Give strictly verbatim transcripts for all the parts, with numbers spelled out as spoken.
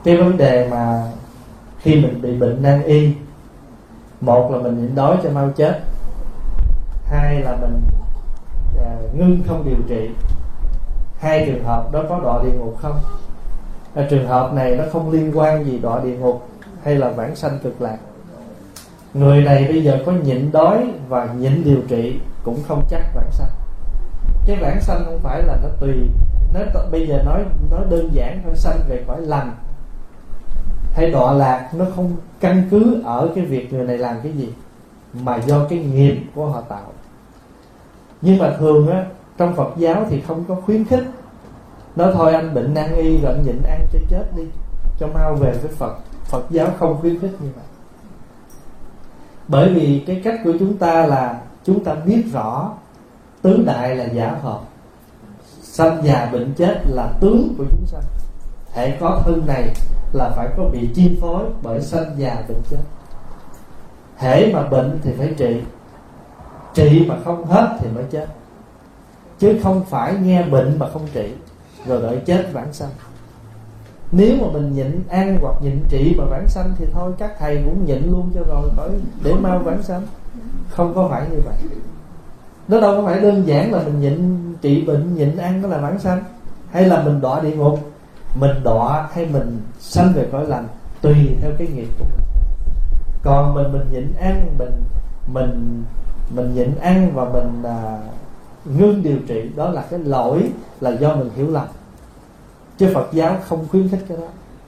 cái vấn đề mà khi mình bị bệnh nan y, một là mình nhịn đói cho mau chết, hai là mình à, ngưng không điều trị. Hai trường hợp đó có đọa địa ngục không? À, trường hợp này nó không liên quan gì đọa địa ngục hay là vãng sanh cực lạc. Người này bây giờ có nhịn đói và nhịn điều trị cũng không chắc vãng sanh. Cái vãng sanh không phải là nó tùy, nó bây giờ nói nói đơn giản thôi, sanh về cõi lành hay đọa lạc nó không căn cứ ở cái việc người này làm cái gì, mà do cái nghiệp của họ tạo. Nhưng mà thường á, trong Phật giáo thì không có khuyến khích nói thôi anh bệnh nan y rồi anh nhịn ăn cho chết đi, cho mau về với Phật. Phật giáo không khuyến khích như vậy. Bởi vì cái cách của chúng ta là chúng ta biết rõ tứ đại là giả hợp, sanh già bệnh chết là tướng của chúng sanh. Hễ có thân này là phải có bị chi phối bởi sanh già bệnh chết. Hễ mà bệnh thì phải trị, trị mà không hết thì mới chết, chứ không phải nghe bệnh mà không trị rồi đợi chết vãng sanh. Nếu mà mình nhịn ăn hoặc nhịn trị mà vãng sanh thì thôi các thầy cũng nhịn luôn cho rồi khỏi để mau vãng sanh. Không có phải như vậy. Nó đâu có phải đơn giản là mình nhịn trị bệnh, nhịn ăn đó là vãng sanh, hay là mình đọa địa ngục. Mình đọa hay mình sanh về cõi lành tùy theo cái nghiệp của mình. Còn mình mình nhịn ăn, mình mình mình nhịn ăn và mình à, ngưng điều trị, đó là cái lỗi là do mình hiểu lầm, chứ Phật giáo không khuyến khích cái đó.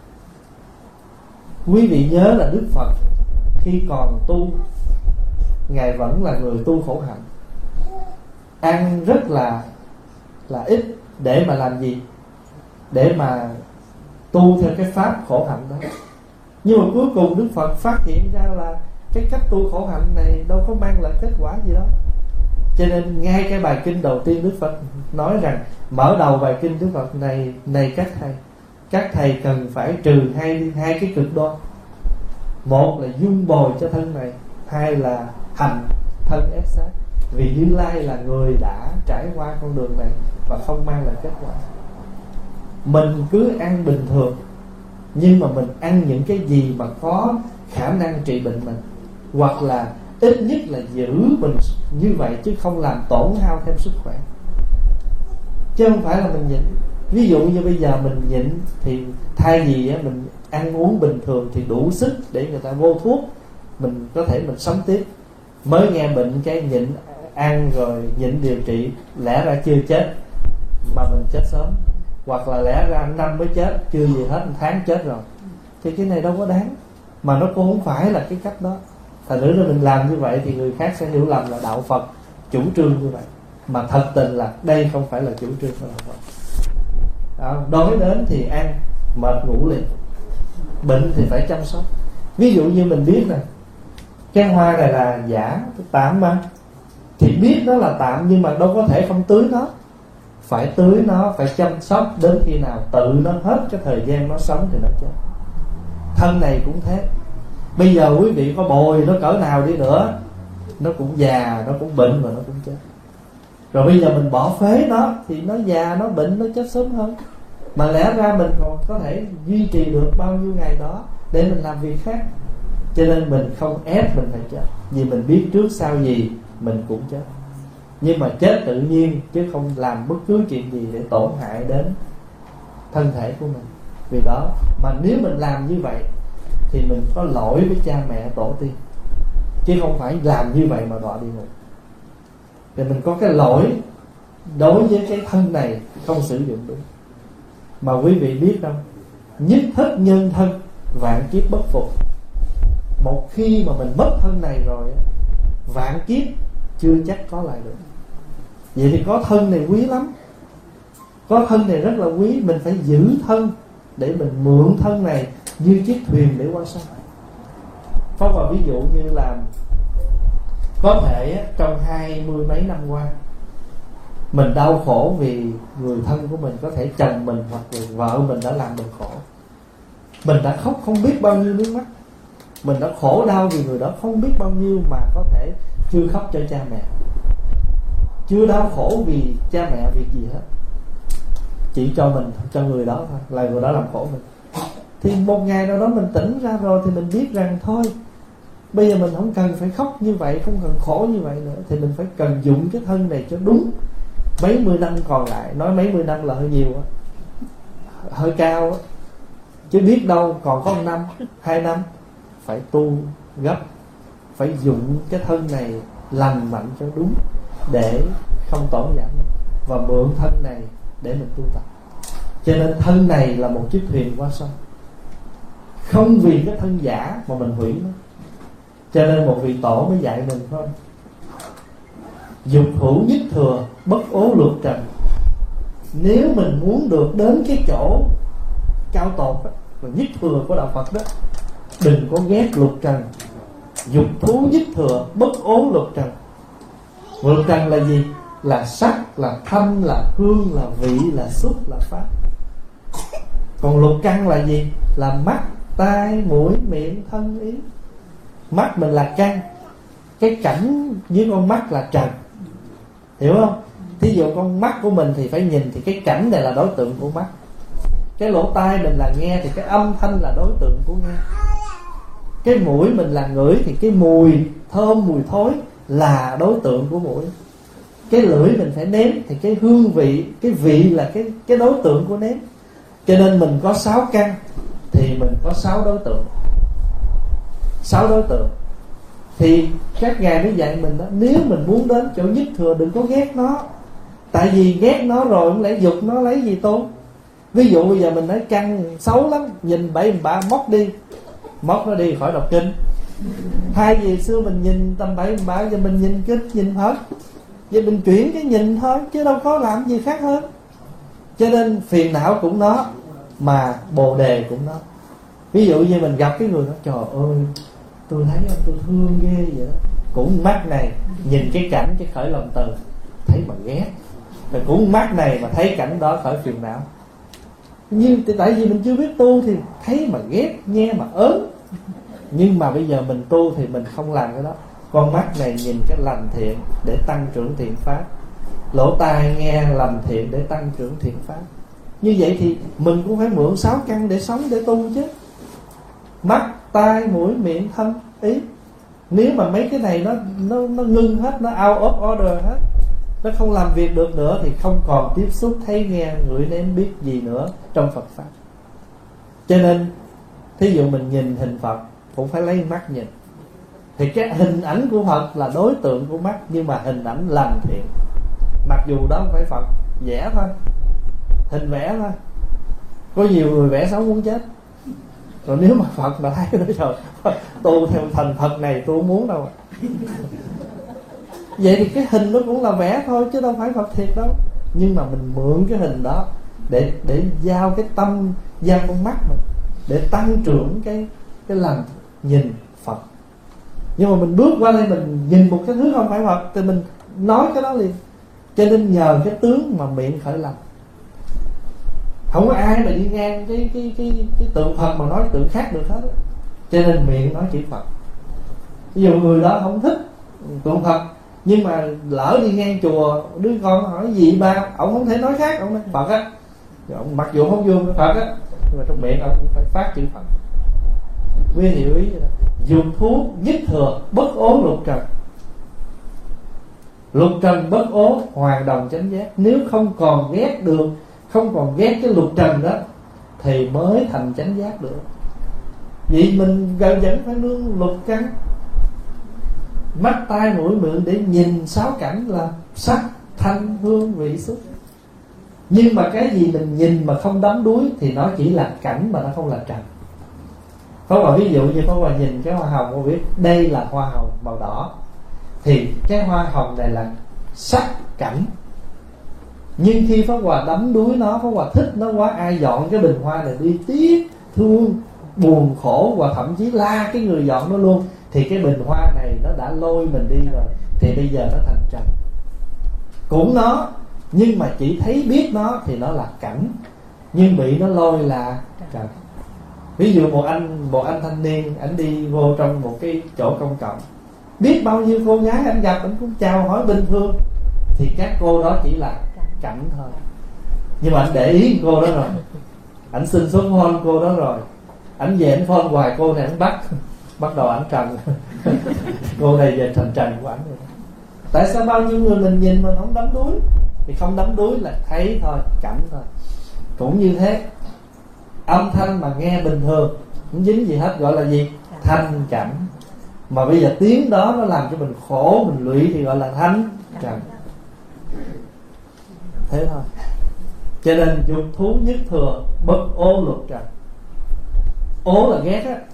Quý vị nhớ là Đức Phật khi còn tu, Ngài vẫn là người tu khổ hạnh, ăn rất là là ít để mà làm gì? Để mà tu theo cái pháp khổ hạnh đó. Nhưng mà cuối cùng Đức Phật phát hiện ra là cái cách tu khổ hạnh này đâu có mang lại kết quả gì đâu. Cho nên ngay cái bài kinh đầu tiên Đức Phật nói rằng, mở đầu bài kinh Đức Phật này: này các thầy, các thầy cần phải trừ hai hai cái cực đoan. Một là dung bồi cho thân này, hai là hành thân ép sát. Vì Như Lai là người đã trải qua con đường này và không mang lại kết quả. Mình cứ ăn bình thường, nhưng mà mình ăn những cái gì mà có khả năng trị bệnh mình, hoặc là ít nhất là giữ mình như vậy, chứ không làm tổn hao thêm sức khỏe. Chứ không phải là mình nhịn. Ví dụ như bây giờ mình nhịn thì thay vì mình ăn uống bình thường thì đủ sức để người ta vô thuốc, mình có thể mình sống tiếp. Mới nghe bệnh cái nhịn ăn rồi nhịn điều trị, lẽ ra chưa chết mà mình chết sớm, hoặc là lẽ ra năm mới chết, chưa gì hết tháng chết rồi, thì cái này đâu có đáng. Mà nó cũng không phải là cái cách đó. Thành thử ra mình làm như vậy thì người khác sẽ hiểu lầm là đạo Phật chủ trương như vậy, mà thật tình là đây không phải là chủ trương của đạo Phật. Đó, đói đến thì ăn, mệt ngủ liền, bệnh thì phải chăm sóc. Ví dụ như mình biết nè, cái hoa này là giả, tạm mà, thì biết nó là tạm, nhưng mà đâu có thể không tưới nó. Phải tưới nó, phải chăm sóc đến khi nào tự nó hết cái thời gian nó sống thì nó chết. Thân này cũng thế. Bây giờ quý vị có bồi nó cỡ nào đi nữa, nó cũng già, nó cũng bệnh và nó cũng chết. Rồi bây giờ mình bỏ phế nó thì nó già, nó bệnh, nó chết sớm hơn. Mà lẽ ra mình còn có thể duy trì được bao nhiêu ngày đó để mình làm việc khác. Cho nên mình không ép mình phải chết, vì mình biết trước sau gì mình cũng chết. Nhưng mà chết tự nhiên, chứ không làm bất cứ chuyện gì để tổn hại đến thân thể của mình. Vì đó mà nếu mình làm như vậy thì mình có lỗi với cha mẹ tổ tiên, chứ không phải làm như vậy mà đọa địa ngục. Thì mình có cái lỗi đối với cái thân này không sử dụng đúng. Mà quý vị biết không, nhất thất nhân thân, vạn kiếp bất phục. Một khi mà mình mất thân này rồi, vạn kiếp chưa chắc có lại được. Vậy thì có thân này quý lắm, có thân này rất là quý. Mình phải giữ thân để mình mượn thân này như chiếc thuyền để qua sông. Có vào ví dụ như là có thể trong hai mươi mấy năm qua mình đau khổ vì người thân của mình, có thể chồng mình hoặc là vợ mình đã làm mình khổ. Mình đã khóc không biết bao nhiêu nước mắt, mình đã khổ đau vì người đó không biết bao nhiêu, mà có thể chưa khóc cho cha mẹ, chưa đau khổ vì cha mẹ việc gì hết, chỉ cho mình, cho người đó thôi, là người đó làm khổ mình. Thì một ngày nào đó mình tỉnh ra rồi thì mình biết rằng thôi, bây giờ mình không cần phải khóc như vậy, không cần khổ như vậy nữa, thì mình phải cần dụng cái thân này cho đúng. Mấy mươi năm còn lại, nói mấy mươi năm là hơi nhiều á, hơi cao á, chứ biết đâu còn có một năm, hai năm, phải tu gấp, phải dụng cái thân này lành mạnh cho đúng, để không tổn giảm, và mượn thân này để mình tu tập. Cho nên thân này là một chiếc thuyền qua sông, không vì cái thân giả mà mình hủy nó. Cho nên một vị tổ mới dạy mình thôi: dục hữu nhất thừa, bất ố luật trần. Nếu mình muốn được đến cái chỗ cao tột đó, và nhất thừa của đạo Phật đó, đừng có ghét luật trần. Dục thú nhất thừa, bất ố luật trần. Luật trần là gì? Là sắc, là thanh, là hương, là vị, là xúc, là pháp. Còn lục căn là gì? Là mắt, tai, mũi, miệng, thân, ý. Mắt mình là căn, cái cảnh với con mắt là trần, hiểu không? Thí dụ con mắt của mình thì phải nhìn, thì cái cảnh này là đối tượng của mắt. Cái lỗ tai mình là nghe, thì cái âm thanh là đối tượng của nghe. Cái mũi mình là ngửi, thì cái mùi thơm, mùi thối là đối tượng của mũi. Cái lưỡi mình phải nếm, thì cái hương vị, cái vị là cái, cái đối tượng của nếm. Cho nên mình có sáu căn thì mình có sáu đối tượng. Sáu đối tượng. Thì các ngài mới dạy mình đó, nếu mình muốn đến chỗ nhất thừa đừng có ghét nó. Tại vì ghét nó rồi không lẽ dục nó lấy gì tôn. Ví dụ bây giờ mình nói căn xấu lắm, nhìn bậy bạ móc đi, móc nó đi khỏi đọc kinh. Thay vì xưa mình nhìn tầm bậy bạ, giờ mình nhìn kinh, nhìn hết. Giờ mình chuyển cái nhìn thôi, chứ đâu có làm gì khác hơn. Cho nên phiền não cũng nó, mà bồ đề cũng nó. Ví dụ như mình gặp cái người đó, trời ơi, tôi thấy ông tôi thương ghê vậy đó. Cũng mắt này nhìn cái cảnh cái khởi lòng từ, thấy mà ghét. Rồi cũng mắt này mà thấy cảnh đó khởi phiền não. Nhưng tại vì mình chưa biết tu thì thấy mà ghét, nghe mà ớn. Nhưng mà bây giờ mình tu thì mình không làm cái đó. Con mắt này nhìn cái lành thiện để tăng trưởng thiện pháp, lỗ tai nghe lành thiện để tăng trưởng thiện pháp. Như vậy thì mình cũng phải mượn sáu căn để sống, để tu chứ. Mắt, tai, mũi, miệng, thân, ý. Nếu mà mấy cái này nó nó nó ngưng hết, nó out of order hết, nó không làm việc được nữa, thì không còn tiếp xúc, thấy, nghe, ngửi, nếm, biết gì nữa trong Phật pháp. Cho nên thí dụ mình nhìn hình Phật cũng phải lấy mắt nhìn. Thì cái hình ảnh của Phật là đối tượng của mắt, nhưng mà hình ảnh lành thiện. Mặc dù đó không phải Phật, vẽ thôi, hình vẽ thôi. Có nhiều người vẽ xấu muốn chết. Rồi nếu mà Phật mà thấy nói rồi, tu theo thành Phật này tôi không muốn đâu. Vậy thì cái hình nó cũng là vẽ thôi, chứ đâu phải Phật thiệt đâu. Nhưng mà mình mượn cái hình đó để để giao cái tâm, giao con mắt mình, để tăng trưởng cái cái lành nhìn Phật. Nhưng mà mình bước qua đây mình nhìn một cái thứ không phải Phật thì mình nói cái đó liền. Cho nên nhờ cái tướng mà miệng khởi lành. Không có ai mà đi ngang cái cái cái cái tượng Phật mà nói tượng khác được hết. Cho nên miệng nói chỉ Phật. Ví dụ người đó không thích tượng Phật, nhưng mà lỡ đi ngang chùa, đứa con hỏi gì ba, ông không thể nói khác, ông nói Phật á. Ông mặc dù không vô Phật á, nhưng mà trong miệng ông cũng phải phát chữ Phật. Nguyên hiểu ý vậy đó. Dùng thuốc nhất thừa, bất ố lục trần. Lục trần bất ố, hoàn đồng chánh giác. Nếu không còn ghét được, không còn ghét cái lục trần đó, thì mới thành chánh giác được. Vậy mình gần vẫn phải luôn lục căn. Mắt, tai, mũi, miệng để nhìn sáu cảnh là sắc, thanh, hương, vị, xúc. Nhưng mà cái gì mình nhìn mà không đắm đuối thì nó chỉ là cảnh mà nó không là trần. Pháp Hòa ví dụ như Pháp Hòa nhìn cái hoa hồng, Hòa biết đây là hoa hồng màu đỏ, thì cái hoa hồng này là sắc cảnh. Nhưng khi Pháp Hòa đắm đuối nó, Pháp Hòa thích nó quá, ai dọn cái bình hoa này đi tiếc, thương, buồn khổ, và thậm chí la cái người dọn nó luôn, thì cái bình hoa này nó đã lôi mình đi rồi, thì bây giờ nó thành trần. Cũng nó, nhưng mà chỉ thấy biết nó thì nó là cảnh, nhưng bị nó lôi là trần. Ví dụ một anh một anh thanh niên, anh đi vô trong một cái chỗ công cộng, biết bao nhiêu cô gái anh gặp, anh cũng chào hỏi bình thường, thì các cô đó chỉ là cảnh thôi. Nhưng mà anh để ý cô đó rồi, anh xin số hôn cô đó rồi, Ảnh về ảnh phone hoài, cô này ảnh bắt bắt đầu ảnh trần cô này về trần trần của ảnh rồi. Tại sao bao nhiêu người mình nhìn mình không đắm đuối? Thì không đắm đuối là thấy thôi, cảnh thôi. Cũng như thế, âm thanh mà nghe bình thường không dính gì hết gọi là gì? Thanh cảnh. Mà bây giờ tiếng đó nó làm cho mình khổ, mình lụy thì gọi là thanh cảnh. Thế thôi. Cho nên dục thú nhất thừa, bất ô luật trần. Ố là ghét á.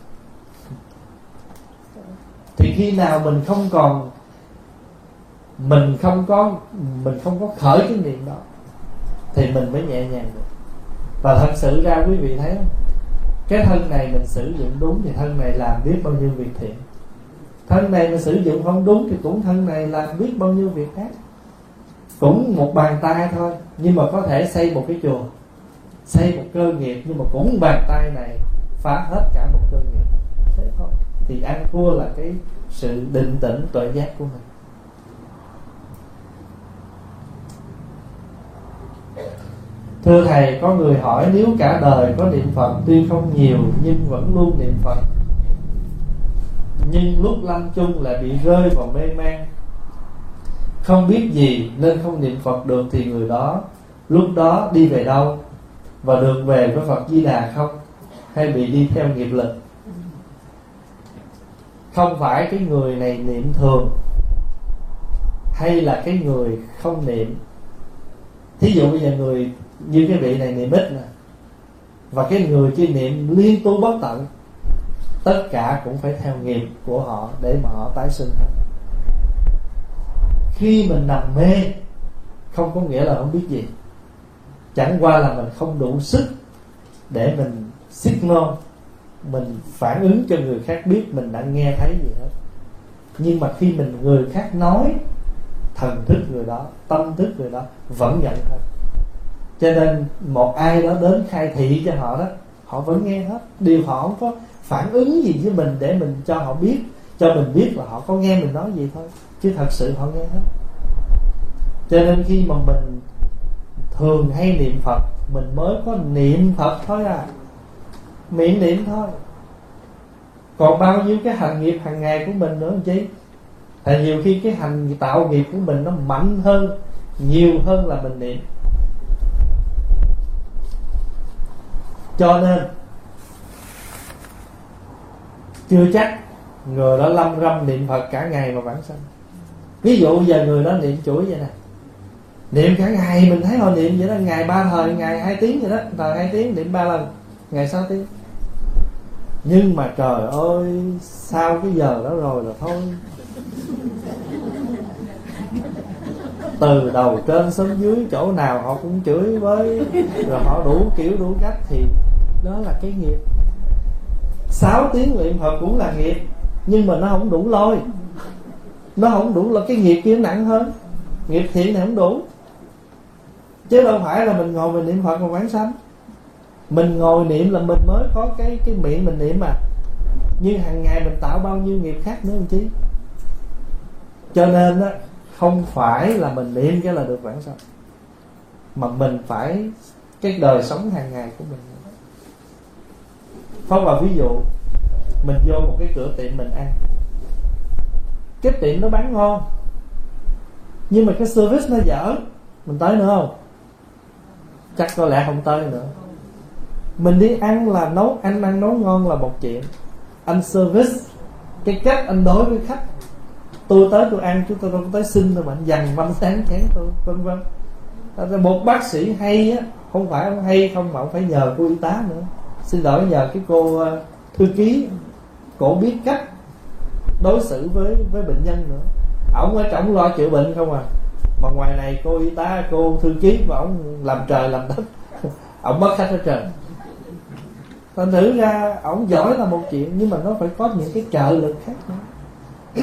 Thì khi nào mình không còn, mình không có mình không có khởi cái niệm đó thì mình mới nhẹ nhàng được. Và thật sự ra quý vị thấy không, cái thân này mình sử dụng đúng thì thân này làm biết bao nhiêu việc thiện. Thân này mình sử dụng không đúng thì cũng thân này làm biết bao nhiêu việc khác. Cũng một bàn tay thôi, nhưng mà có thể xây một cái chùa, xây một cơ nghiệp, nhưng mà cũng bàn tay này phá hết cả một cơ nghiệp. Thế thôi. Thì ăn thua là cái sự định tĩnh tuệ giác của mình. Thưa Thầy, có người hỏi nếu cả đời có niệm Phật tuy không nhiều nhưng vẫn luôn niệm Phật, nhưng lúc lâm chung lại bị rơi vào mê man, không biết gì nên không niệm Phật được, thì người đó lúc đó đi về đâu? Và được về với Phật Di Đà không? Hay bị đi theo nghiệp lực? Không phải cái người này niệm thường hay là cái người không niệm. Thí dụ bây giờ người như cái vị này niệm ít nè, và cái người kia niệm liên tu bất tận, tất cả cũng phải theo nghiệp của họ để mà họ tái sinh hết. Khi mình nằm mê không có nghĩa là không biết gì, chẳng qua là mình không đủ sức để mình signal, mình phản ứng cho người khác biết mình đã nghe thấy gì hết. Nhưng mà khi mình người khác nói, thần thức người đó, tâm thức người đó vẫn nhận hết. Cho nên một ai đó đến khai thị cho họ đó, họ vẫn nghe hết. Điều họ không có phản ứng gì với mình để mình cho họ biết, cho mình biết là họ có nghe mình nói gì thôi, chứ thật sự họ nghe hết. Cho nên khi mà mình thường hay niệm Phật, mình mới có niệm Phật thôi à, miệng niệm thôi. Còn bao nhiêu cái hành nghiệp hàng ngày của mình nữa chứ. Tại nhiều khi cái hành tạo nghiệp của mình nó mạnh hơn, nhiều hơn là mình niệm. Cho nên chưa chắc người đó lâm râm niệm Phật cả ngày mà vãng sanh. Ví dụ giờ người đó niệm chuỗi vậy nè, niệm cả ngày, mình thấy họ niệm vậy đó, ngày ba thời, ngày hai tiếng vậy đó, thời hai tiếng niệm ba lần, ngày sáu tiếng. Nhưng mà trời ơi, sau cái giờ đó rồi là thôi, từ đầu trên xuống dưới chỗ nào họ cũng chửi với, rồi họ đủ kiểu đủ cách, thì đó là cái nghiệp. Sáu tiếng niệm Phật cũng là nghiệp, nhưng mà nó không đủ lôi, nó không đủ, là cái nghiệp kia nặng hơn. Nghiệp thiện này không đủ, chứ đâu phải là mình ngồi mình niệm Phật mà vãng sanh. Mình ngồi niệm là mình mới có cái cái miệng mình niệm mà, nhưng hàng ngày mình tạo bao nhiêu nghiệp khác nữa làm chi. Cho nên á, không phải là mình niệm cái là được vãng sanh, mà mình phải cái đời sống hàng ngày của mình. Phong vào ví dụ, mình vô một cái cửa tiệm mình ăn, cái tiệm nó bán ngon, nhưng mà cái service nó dở, mình tới nữa không? Chắc có lẽ không tới nữa. Mình đi ăn là nấu, anh ăn nấu ngon là một chuyện, anh service, cái cách anh đối với khách, tôi tới tôi ăn chứ tôi không tới xin đâu mà anh dằn văn sáng chén tôi, vân vân. Một bác sĩ hay á, không phải ông hay không mà ông phải nhờ cô y tá nữa, xin lỗi, nhờ cái cô uh, thư ký, cổ biết cách đối xử với với bệnh nhân nữa. Ổng ở trong lo chữa bệnh không à, mà ngoài này cô y tá, cô thư ký mà ổng làm trời làm đất ổng bắt khách ở trời. Thành thử ra ổng giỏi là một chuyện, nhưng mà nó phải có những cái trợ lực khác nữa.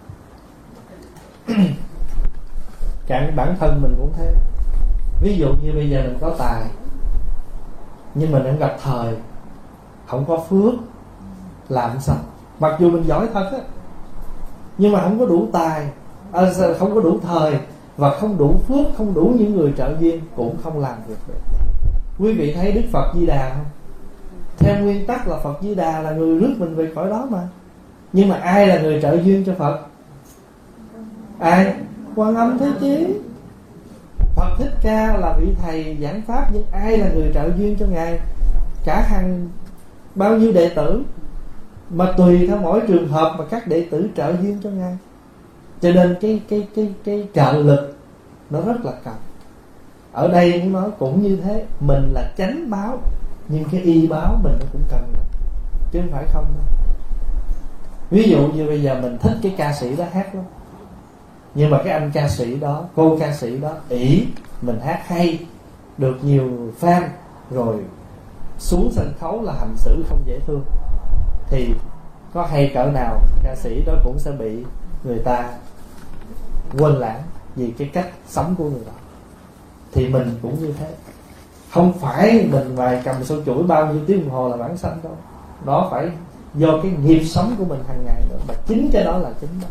Cả bản thân mình cũng thế. Ví dụ như bây giờ mình có tài, nhưng mình đang gặp thời không có phước, làm sao? Mặc dù mình giỏi thật á, nhưng mà không có đủ tài, à, không có đủ thời, và không đủ phước, không đủ những người trợ duyên, cũng không làm việc được. Quý vị thấy Đức Phật Di Đà không? Theo nguyên tắc là Phật Di Đà là người rước mình về cõi đó mà. Nhưng mà ai là người trợ duyên cho Phật? Ai? Quan Âm Thế Chí. Phật Thích Ca là vị thầy giảng pháp, nhưng ai là người trợ duyên cho Ngài? Cả hàng bao nhiêu đệ tử, mà tùy theo mỗi trường hợp mà các đệ tử trợ duyên cho Ngài. Cho nên cái cái cái cái trợ lực nó rất là cần. Ở đây muốn nói cũng như thế, mình là chánh báo, nhưng cái y báo mình nó cũng cần, chứ không phải không đâu. Ví dụ như bây giờ mình thích cái ca sĩ đó hát lắm, nhưng mà cái anh ca sĩ đó, cô ca sĩ đó ỷ mình hát hay, được nhiều fan, rồi xuống sân khấu là hành xử không dễ thương, thì có hay cỡ nào ca sĩ đó cũng sẽ bị người ta quên lãng vì cái cách sống của người đó. Thì mình cũng như thế. Không phải mình ngoài cầm sâu chuỗi bao nhiêu tiếng đồng hồ là bản sanh đâu. Nó phải do cái nghiệp sống của mình hàng ngày nữa. Mà chính cái đó là chính đó.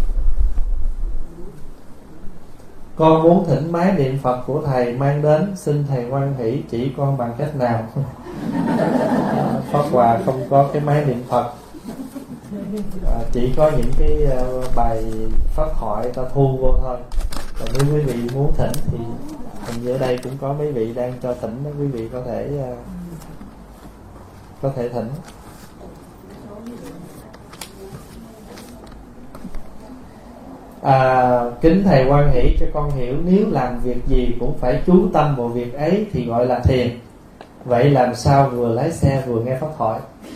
Con muốn thỉnh máy niệm Phật của thầy mang đến, xin thầy hoan hỷ chỉ con bằng cách nào. Pháp Hòa không có cái máy niệm Phật, à, chỉ có những cái uh, bài pháp thoại ta thu vô thôi. Còn nếu quý vị muốn thỉnh thì hình như ở đây cũng có mấy vị đang cho thỉnh đó, quý vị có thể uh, có thể thỉnh. À, kính thầy hoan hỷ cho con hiểu, nếu làm việc gì cũng phải chú tâm vào việc ấy thì gọi là thiền. Vậy làm sao vừa lái xe vừa nghe pháp thoại?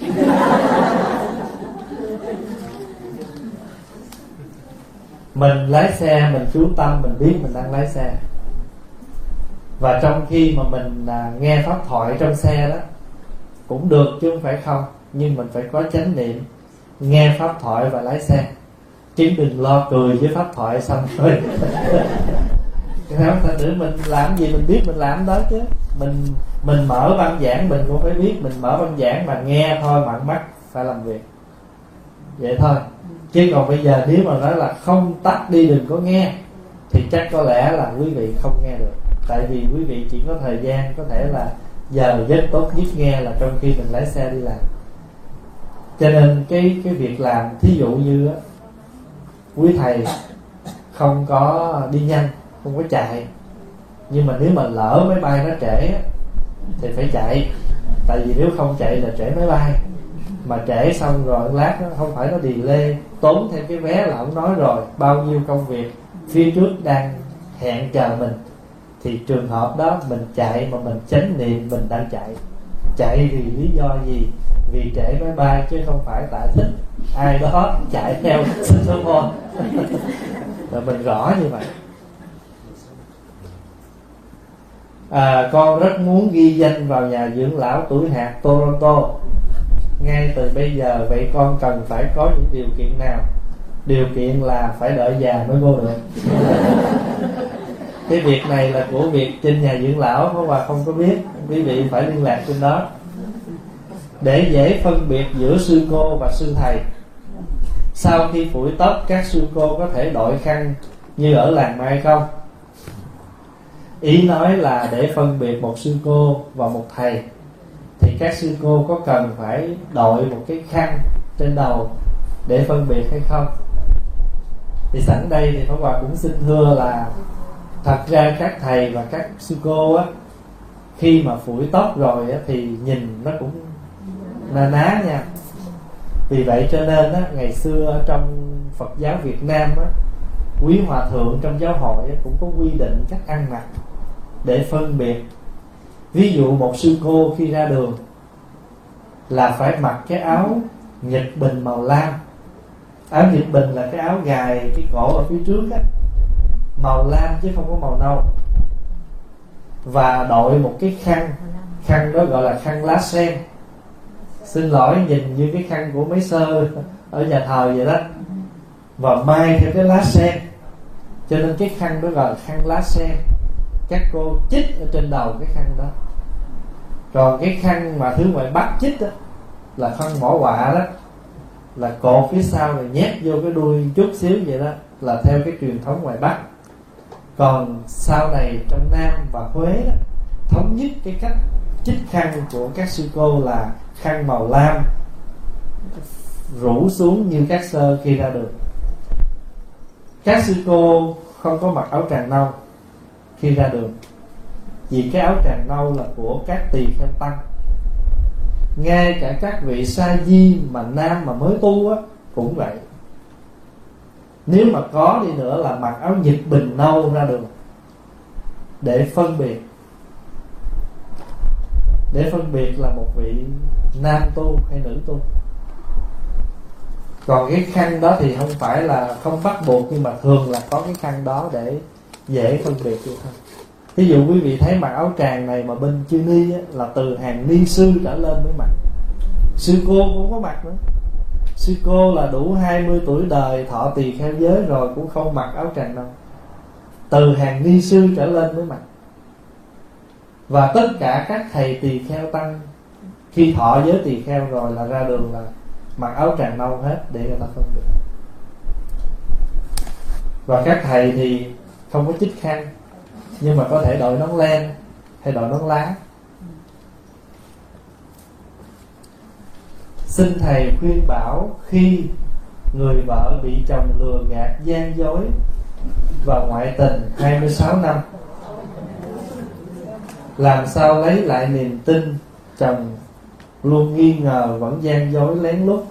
Mình lái xe mình chú tâm, mình biết mình đang lái xe. Và trong khi mà mình à, nghe pháp thoại trong xe đó cũng được chứ không phải không, nhưng mình phải có chánh niệm nghe pháp thoại và lái xe, chứ đừng lo cười với pháp thoại xong rồi. Thành thử mình làm gì mình biết mình làm đó chứ. Mình mình mở băng giảng mình cũng phải biết mình mở băng giảng mà nghe thôi, mặn mắt phải làm việc vậy thôi. Chứ còn bây giờ nếu mà nói là không tắt đi đừng có nghe thì chắc có lẽ là quý vị không nghe được. Tại vì quý vị chỉ có thời gian có thể là giờ giấc tốt nhất nghe là trong khi mình lái xe đi làm. Cho nên cái cái việc làm thí dụ như á, quý thầy không có đi nhanh, không có chạy, nhưng mà nếu mà lỡ máy bay nó trễ thì phải chạy. Tại vì nếu không chạy là trễ máy bay, mà trễ xong rồi lát nó không phải nó delay, tốn thêm cái vé là ông nói rồi, bao nhiêu công việc phía trước đang hẹn chờ mình. Thì trường hợp đó mình chạy mà mình chánh niệm mình đang chạy. Chạy vì lý do gì? Vì trễ máy bay chứ không phải tại thích ai đó chạy theo xin số môn. Rồi mình rõ như vậy. À, con rất muốn ghi danh vào nhà dưỡng lão tuổi hạt Toronto ngay từ bây giờ. Vậy con cần phải có những điều kiện nào? Điều kiện là phải đợi già mới vô được. Cái việc này là của việc trên nhà dưỡng lão, Pháp Hòa không có biết, quý vị phải liên lạc trên đó. Để dễ phân biệt giữa sư cô và sư thầy, sau khi phủi tóc các sư cô có thể đội khăn như ở làng Mai không? Ý nói là để phân biệt một sư cô và một thầy thì các sư cô có cần phải đội một cái khăn trên đầu để phân biệt hay không? Thì sẵn đây thì Pháp Hòa cũng xin thưa là thật ra các thầy và các sư cô á, khi mà phủi tóc rồi á, thì nhìn nó cũng na ná nha. Vì vậy cho nên á, ngày xưa ở trong Phật giáo Việt Nam á, quý hòa thượng trong giáo hội á, cũng có quy định cách ăn mặc để phân biệt. Ví dụ một sư cô khi ra đường là phải mặc cái áo nhật bình màu lam. Áo nhật bình là cái áo gài cái cổ ở phía trước á, màu lam chứ không có màu nâu. Và đội một cái khăn, khăn đó gọi là khăn lá sen. Xin lỗi, nhìn như cái khăn của mấy sơ ở nhà thờ vậy đó, và may theo cái lá sen, cho nên cái khăn đó gọi là khăn lá sen. Các cô chích ở trên đầu cái khăn đó. Còn cái khăn mà thứ ngoài Bắc chích đó là khăn mỏ quạ đó, là cột phía sau rồi nhét vô cái đuôi chút xíu vậy đó, là theo cái truyền thống ngoài Bắc. Còn sau này trong Nam và Huế đó, thống nhất cái cách chích khăn của các sư cô là khăn màu lam rủ xuống như các sơ khi ra đường. Các sư cô không có mặc áo tràng nâu khi ra đường, vì cái áo tràng nâu là của các tỳ kheo tăng. Ngay cả các vị sa di mà nam mà mới tu á cũng vậy. Nếu mà có đi nữa là mặc áo nhật bình nâu ra đường để phân biệt, để phân biệt là một vị nam tu hay nữ tu. Còn cái khăn đó thì không phải là không bắt buộc, nhưng mà thường là có cái khăn đó để dễ phân biệt được thôi. Ví dụ quý vị thấy mặc áo tràng này mà bên chư ni á, là từ hàng ni sư trở lên mới mặc. Sư cô cũng có mặc nữa. Sư cô là đủ hai mươi tuổi đời thọ tỳ kheo giới rồi cũng không mặc áo tràng đâu. Từ hàng ni sư trở lên mới mặc. Và tất cả các thầy tỳ kheo tăng khi thọ giới tỳ kheo rồi là ra đường là mặc áo tràng nâu hết để người ta phân biệt. Và các thầy thì không có chích khăn, nhưng mà có thể đội nón len hay đội nón lá. Xin thầy khuyên bảo khi người vợ bị chồng lừa gạt gian dối và ngoại tình hai mươi sáu năm, làm sao lấy lại niềm tin chồng luôn nghi ngờ vẫn gian dối lén lút.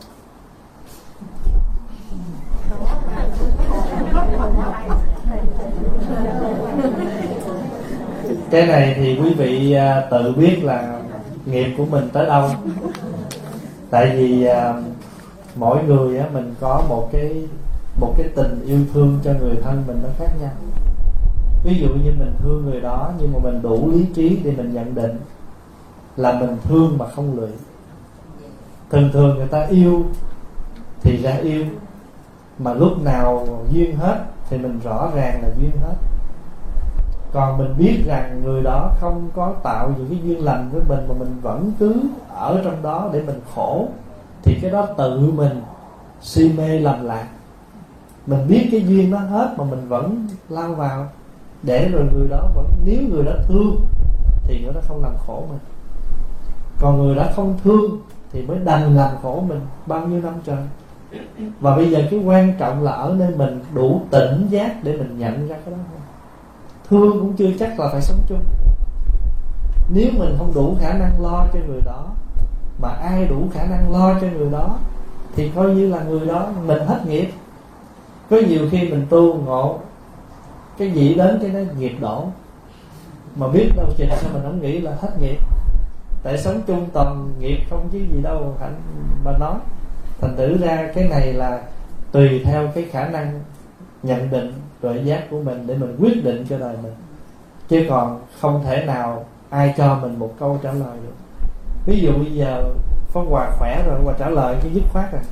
Cái này thì quý vị tự biết là nghiệp của mình tới đâu. Tại vì mỗi người á, mình có một cái một cái tình yêu thương cho người thân mình nó khác nhau. Ví dụ như mình thương người đó, nhưng mà mình đủ lý trí để mình nhận định là mình thương mà không lụy. Thường thường người ta yêu thì ra yêu, mà lúc nào duyên hết thì mình rõ ràng là duyên hết. Còn mình biết rằng người đó không có tạo những cái duyên lành với mình mà mình vẫn cứ ở trong đó để mình khổ, thì cái đó tự mình si mê lầm lạc. Mình biết cái duyên nó hết mà mình vẫn lao vào, để rồi người đó vẫn, nếu người đó thương thì người đó không làm khổ mình. Còn người đó không thương thì mới đành làm khổ mình bao nhiêu năm trời. Và bây giờ cái quan trọng là ở nơi mình đủ tỉnh giác để mình nhận ra cái đó thôi. Thương cũng chưa chắc là phải sống chung. Nếu mình không đủ khả năng lo cho người đó, mà ai đủ khả năng lo cho người đó, thì coi như là người đó mình hết nghiệp. Có nhiều khi mình tu ngộ cái gì đến cái đó nghiệp đổ, mà biết đâu chừng sao mình không nghĩ là hết nghiệp. Tại sống chung toàn nghiệp không chứ gì đâu hạnh mà nói. Thành thử ra cái này là tùy theo cái khả năng nhận định tuệ giác của mình để mình quyết định cho đời mình, chứ còn không thể nào ai cho mình một câu trả lời được. Ví dụ bây giờ Pháp Hòa khỏe rồi, Pháp Hòa trả lời cái dứt khoát rồi,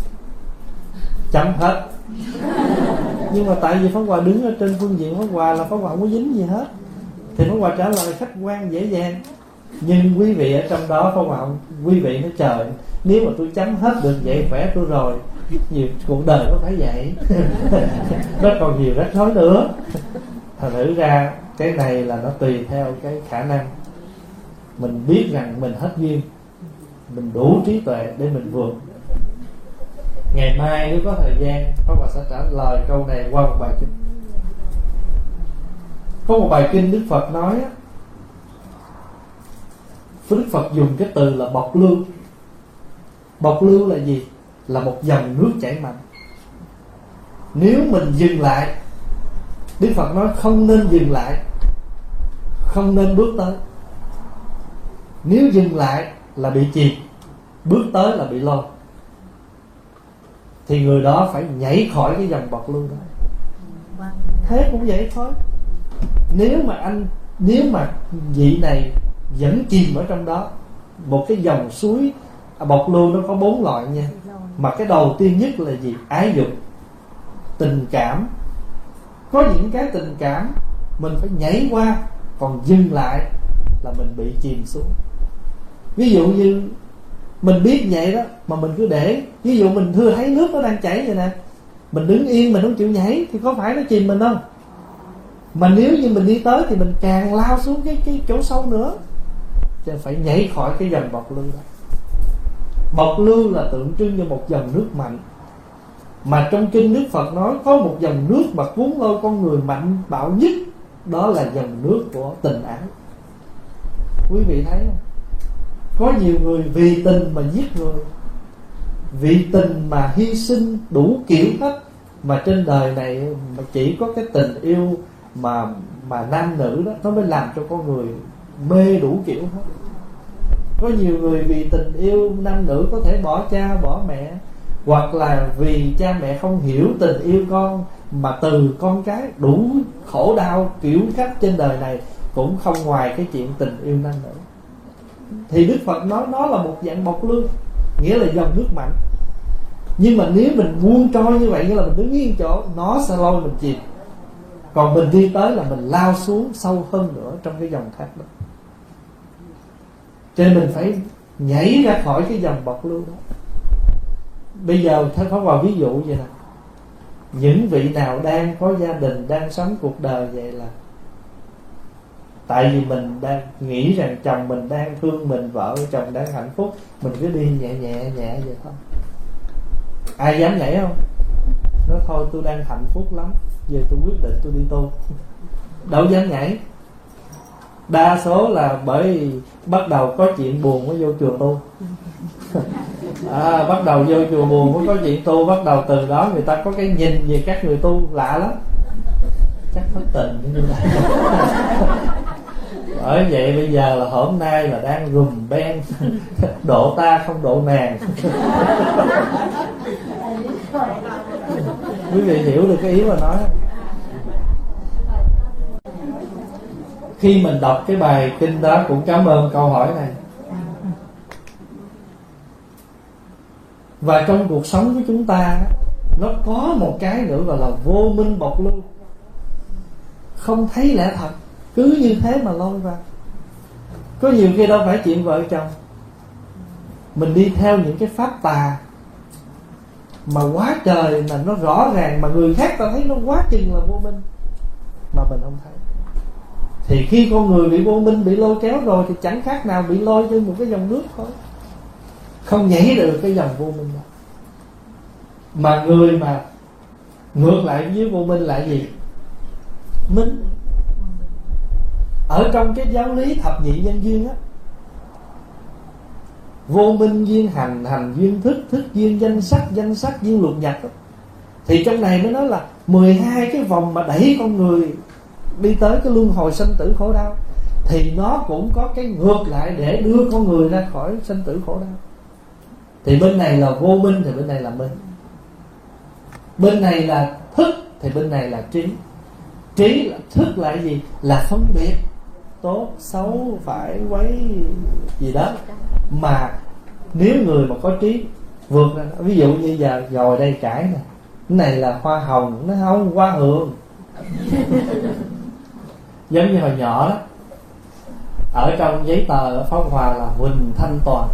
chấm hết. Nhưng mà tại vì Pháp Hòa đứng ở trên phương diện Pháp Hòa là Pháp Hòa không có dính gì hết, thì Pháp Hòa trả lời khách quan dễ dàng. Nhưng quý vị ở trong đó Pháp Hòa, quý vị nói trời, nếu mà tôi chấm hết được vậy khỏe tôi rồi, nhiều cuộc đời có phải vậy. Nó còn nhiều rắc rối nữa. Thật thử ra cái này là nó tùy theo cái khả năng. Mình biết rằng mình hết duyên, mình đủ trí tuệ để mình vượt. Ngày mai nếu có thời gian, Pháp Hòa sẽ trả lời câu này qua một bài kinh. Có một bài kinh Đức Phật nói á, Đức Phật dùng cái từ là bọc lưu. Bọc lưu là gì? Là một dòng nước chảy mạnh. Nếu mình dừng lại, Đức Phật nói không nên dừng lại, không nên bước tới. Nếu dừng lại là bị chìm, bước tới là bị lôi. Thì người đó phải nhảy khỏi cái dòng bọt lưu đó. Thế cũng vậy thôi. Nếu mà anh Nếu mà vị này vẫn chìm ở trong đó, một cái dòng suối bọt lưu nó có bốn loại nha. Mà cái đầu tiên nhất là gì? Ái dục, tình cảm. Có những cái tình cảm mình phải nhảy qua, còn dừng lại là mình bị chìm xuống. Ví dụ như mình biết vậy đó mà mình cứ để, ví dụ mình thưa thấy nước nó đang chảy vậy nè, mình đứng yên mình không chịu nhảy thì có phải nó chìm mình không? Mà nếu như mình đi tới thì mình càng lao xuống cái, cái chỗ sâu nữa. Cho nên phải nhảy khỏi cái dòng bọt lưu đó. Bọc lưu là tượng trưng cho một dòng nước mạnh, mà trong kinh Đức Phật nói có một dòng nước mà cuốn lôi con người mạnh bạo nhất, đó là dòng nước của tình ái. Quý vị thấy không? Có nhiều người vì tình mà giết người, vì tình mà hy sinh đủ kiểu hết. Mà trên đời này mà chỉ có cái tình yêu mà mà nam nữ đó, nó mới làm cho con người mê đủ kiểu hết. Có nhiều người vì tình yêu nam nữ có thể bỏ cha bỏ mẹ, hoặc là vì cha mẹ không hiểu tình yêu con mà từ con cái đủ khổ đau kiểu cách trên đời này, cũng không ngoài cái chuyện tình yêu nam nữ. Thì Đức Phật nói nó là một dạng bọc lưu, nghĩa là dòng nước mạnh. Nhưng mà nếu mình buông trôi như vậy, nghĩa là mình đứng yên chỗ, nó sẽ lôi mình chìm. Còn mình đi tới là mình lao xuống sâu hơn nữa trong cái dòng thác đó. Cho nên mình phải nhảy ra khỏi cái dòng bọc lưu đó. Bây giờ Thầy Pháp Hòa ví dụ vậy nè. Những vị nào đang có gia đình, đang sống cuộc đời vậy là tại vì mình đang nghĩ rằng chồng mình đang thương mình, vợ chồng đang hạnh phúc, mình cứ đi nhẹ nhẹ nhẹ vậy thôi. Ai dám nhảy không? Nói thôi tôi đang hạnh phúc lắm, giờ tôi quyết định tôi đi tu. Đâu dám nhảy. Đa số là bởi bắt đầu có chuyện buồn mới vô chùa tu. À, bắt đầu vô chùa buồn mới có chuyện tu. Bắt đầu từ đó người ta có cái nhìn về các người tu lạ lắm, chắc thất tình như vậy. Bởi vậy bây giờ là hôm nay là đang rùm beng, độ ta không độ nàng. Quý vị hiểu được cái ý mà nói. Khi mình đọc cái bài kinh đó cũng cảm ơn câu hỏi này. Và trong cuộc sống của chúng ta, nó có một cái nữa gọi là vô minh bộc lưu, không thấy lẽ thật, cứ như thế mà lôi vào. Có nhiều khi đâu phải chuyện vợ chồng, mình đi theo những cái pháp tà mà quá trời là nó rõ ràng, mà người khác ta thấy nó quá chừng là vô minh mà mình không thấy. Thì khi con người bị vô minh, bị lôi kéo rồi, thì chẳng khác nào bị lôi trên một cái dòng nước thôi, không nhảy được cái dòng vô minh đó. Mà người mà ngược lại với vô minh là gì? Minh. Ở trong cái giáo lý thập nhị nhân duyên á, vô minh duyên hành, hành duyên thức, thức duyên danh sắc, danh sắc duyên lục nhật đó. Thì trong này mới nói là mười hai cái vòng mà đẩy con người đi tới cái luân hồi sanh tử khổ đau, thì nó cũng có cái ngược lại để đưa con người ra khỏi sanh tử khổ đau. Thì bên này là vô minh, thì bên này là minh. Bên này là thức, thì bên này là trí. Trí là thức là gì? Là phân biệt tốt, xấu, phải, quấy gì đó. Mà nếu người mà có trí vượt ra, ví dụ như giờ ngồi đây cãi nè, cái này là hoa hồng, nó không, hoa hường. Giống như hồi nhỏ đó, ở trong giấy tờ ở Pháp Hòa là Huỳnh Thanh Toàn.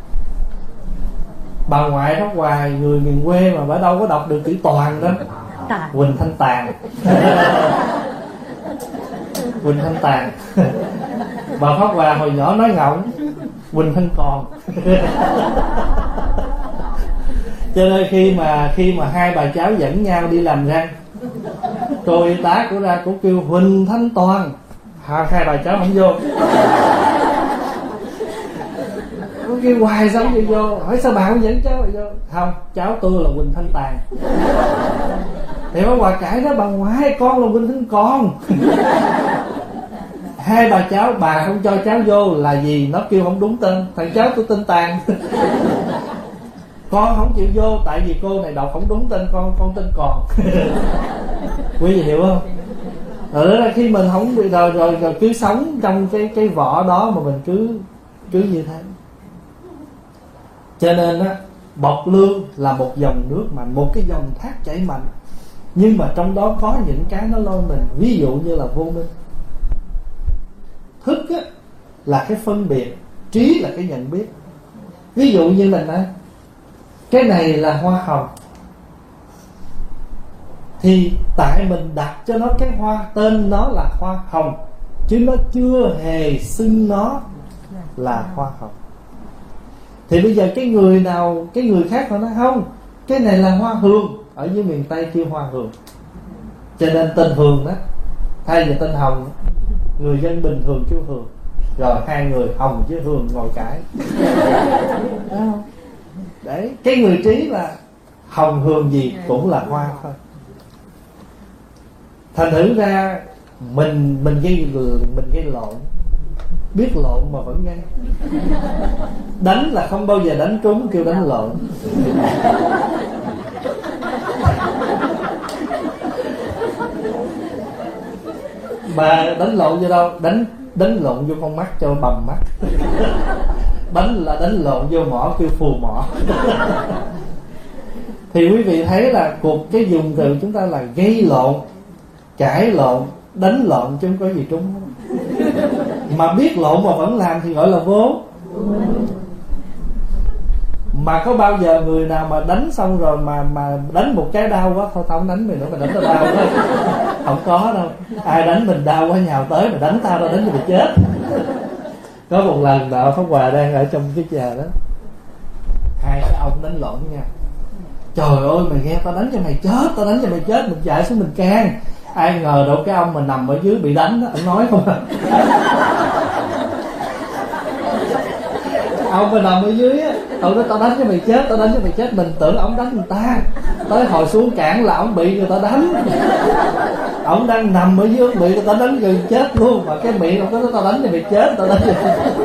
Bà ngoại Pháp Hòa người miền quê mà bà đâu có đọc được chữ Toàn đó. Huỳnh Thanh Tàn. Huỳnh Thanh Tàn. Bà Pháp Hòa hồi nhỏ nói ngọng Huỳnh Thanh Còn. Cho nên khi mà khi mà hai bà cháu dẫn nhau đi làm răng, cô y tá của ra cũng kêu Huỳnh Thanh Toàn, hai, hai bà cháu không vô. Có kêu hoài sao không vô, hỏi sao bà không dẫn cháu mà vô? Không, cháu tôi là Huỳnh Thanh Tàn. Thì bà Hòa cãi đó, bà ngoại con là Huỳnh Thanh Còn. Hai bà cháu, bà không cho cháu vô là gì? Nó kêu không đúng tên, thằng cháu tôi tên Tàn. Con không chịu vô tại vì cô này đọc không đúng tên con, con tên Còn. Quý vị hiểu không? Rồi đó là khi mình không bị rồi, rồi rồi cứ sống trong cái cái vỏ đó mà mình cứ cứ như thế. Cho nên á, bọc lưu là một dòng nước mạnh, một cái dòng thác chảy mạnh, nhưng mà trong đó có những cái nó lôi mình. Ví dụ như là vô minh. Thức á, là cái phân biệt, trí là cái nhận biết. Ví dụ như là nói cái này là hoa hồng, thì tại mình đặt cho nó cái hoa, tên nó là hoa hồng, chứ nó chưa hề xưng nó là hoa hồng. Thì bây giờ cái người nào, cái người khác họ nói không, cái này là hoa hường, ở dưới miền Tây kêu hoa hường, cho nên tên Hường đó thay vì tên Hồng, người dân bình thường kêu Hường. Rồi hai người Hồng với Hường ngồi cãi. Đấy, cái người trí là Hồng Hường gì cũng là hoa thôi. Thành thử ra mình mình gây mình gây lộn, biết lộn mà vẫn gây. Đánh là không bao giờ đánh trúng, kêu đánh lộn. Mà đánh lộn vô đâu? Đánh đánh lộn vô con mắt cho bầm mắt. Đánh là đánh lộn vô mỏ, kêu phù mỏ. Thì quý vị thấy là cuộc cái dùng từ chúng ta là gây lộn, cãi lộn, đánh lộn chứ không có gì trúng. Mà biết lộn mà vẫn làm thì gọi là vô. Mà có bao giờ người nào mà đánh xong rồi mà mà đánh một cái đau quá, thôi tao không đánh mày nữa, mày đánh tao đau quá. Không có đâu. Ai đánh mình đau quá nhào tới mà đánh tao, tao đánh cho mày chết. Có một lần đạo Pháp Hòa đang ở trong cái nhà đó, hai cái ông đánh lộn nha. Trời ơi, mày nghe tao đánh cho mày chết, tao đánh cho mày chết, mình chạy xuống mình can. Ai ngờ đâu cái ông mà nằm ở dưới bị đánh đó, ông nói không à. Ông mà nằm ở dưới á, ông nói tao đánh cho mày chết, tao đánh cho mày chết. Mình tưởng ông đánh người ta, tới hồi xuống cản là ông bị người ta đánh. Ông đang nằm ở dưới bị người ta đánh gần chết luôn, mà cái miệng ông nói tao đánh cho mày chết, tao đánh cho mày chết.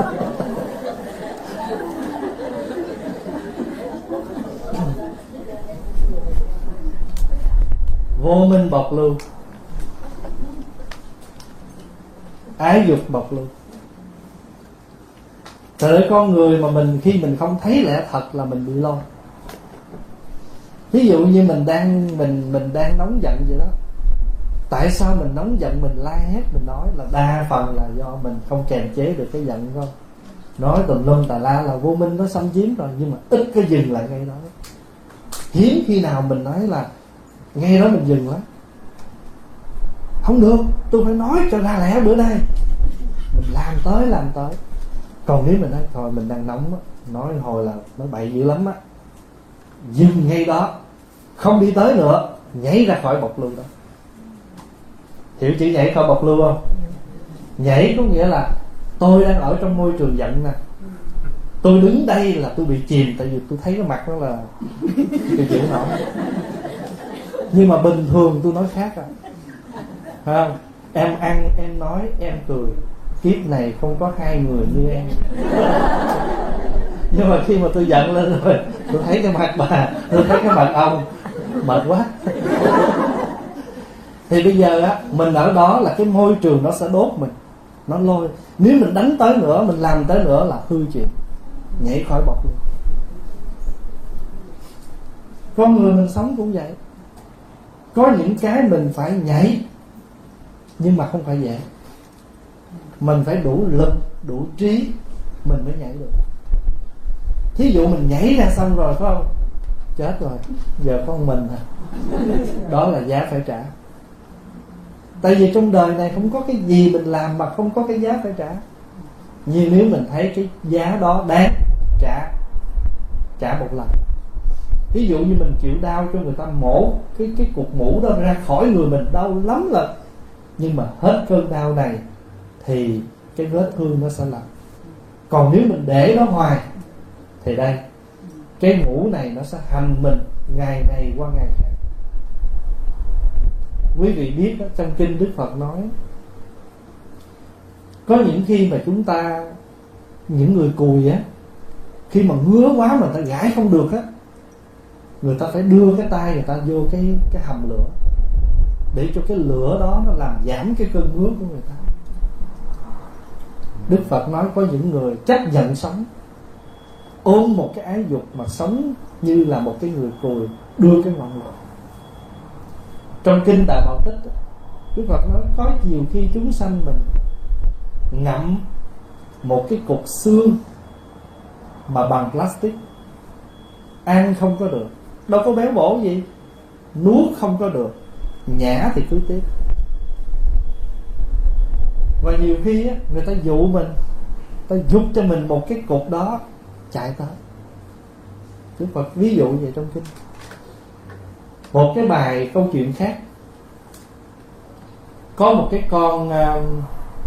Vô minh bộc lưu, ái dục bộc lưu. Thật ra con người mà mình khi mình không thấy lẽ thật là mình bị lo. Ví dụ như mình đang mình mình đang nóng giận vậy đó. Tại sao mình nóng giận, mình la hét, mình nói là đa phần là do mình không kềm chế được cái giận không. Nói tùm lum tà la là vô minh nó xâm chiếm rồi, nhưng mà ít cái dừng lại ngay đó. Hiếm khi nào mình nói là ngay đó mình dừng lắm. Không được, tôi phải nói cho ra lẽ bữa nay. Mình làm tới làm tới. Còn nếu mình nói thôi mình đang nóng á, nói hồi là nói bậy dữ lắm á, dừng ngay đó, không đi tới nữa, nhảy ra khỏi bộc lưu đó. Hiểu chữ nhảy khỏi bộc lưu không? Nhảy có nghĩa là tôi đang ở trong môi trường giận nè, tôi đứng đây là tôi bị chìm, tại vì tôi thấy cái mặt đó là tôi chịu nổi. Nhưng mà bình thường tôi nói khác à, phải không? Em ăn, em nói, em cười, kiếp này không có hai người như em. Nhưng mà khi mà tôi giận lên rồi, tôi thấy cái mặt bà, tôi thấy cái mặt ông, mệt quá. Thì bây giờ á, mình ở đó là cái môi trường nó sẽ đốt mình, nó lôi. Nếu mình đánh tới nữa, mình làm tới nữa là hư chuyện, nhảy khỏi bọc luôn. Con người mình sống cũng vậy. Có những cái mình phải nhảy, nhưng mà không phải dễ. Mình phải đủ lực, đủ trí, mình mới nhảy được. Thí dụ mình nhảy ra xong rồi phải không? Chết rồi, giờ con mình à. Đó là giá phải trả. Tại vì trong đời này không có cái gì mình làm mà không có cái giá phải trả. Nhưng nếu mình thấy cái giá đó đáng trả, trả một lần. Ví dụ như mình chịu đau cho người ta mổ cái cái cục mũ đó ra khỏi người mình, đau lắm là, nhưng mà hết cơn đau này thì cái vết thương nó sẽ lành. Còn nếu mình để nó hoài thì đây, cái mũ này nó sẽ hành mình ngày này qua ngày khác. Quý vị biết đó, trong kinh Đức Phật nói, có những khi mà chúng ta, những người cùi á, khi mà ngứa quá mà người ta gãi không được á, người ta phải đưa cái tay người ta vô cái cái hầm lửa để cho cái lửa đó nó làm giảm cái cơn ngứa của người ta. Đức Phật nói có những người chấp nhận sống, ôm một cái ái dục mà sống như là một cái người cùi đưa cái ngọn lửa. Trong kinh Đại Bảo Tích, Đức Phật nói có nhiều khi chúng sanh mình ngậm một cái cục xương mà bằng plastic, ăn không có được, đâu có béo bổ gì, nuốt không có được, nhả thì cứ tiếp. Và nhiều khi á, người ta dụ mình, ta giúp cho mình một cái cục đó, chạy tới. Đức Phật ví dụ vậy trong kinh. Một cái bài câu chuyện khác, có một cái con uh,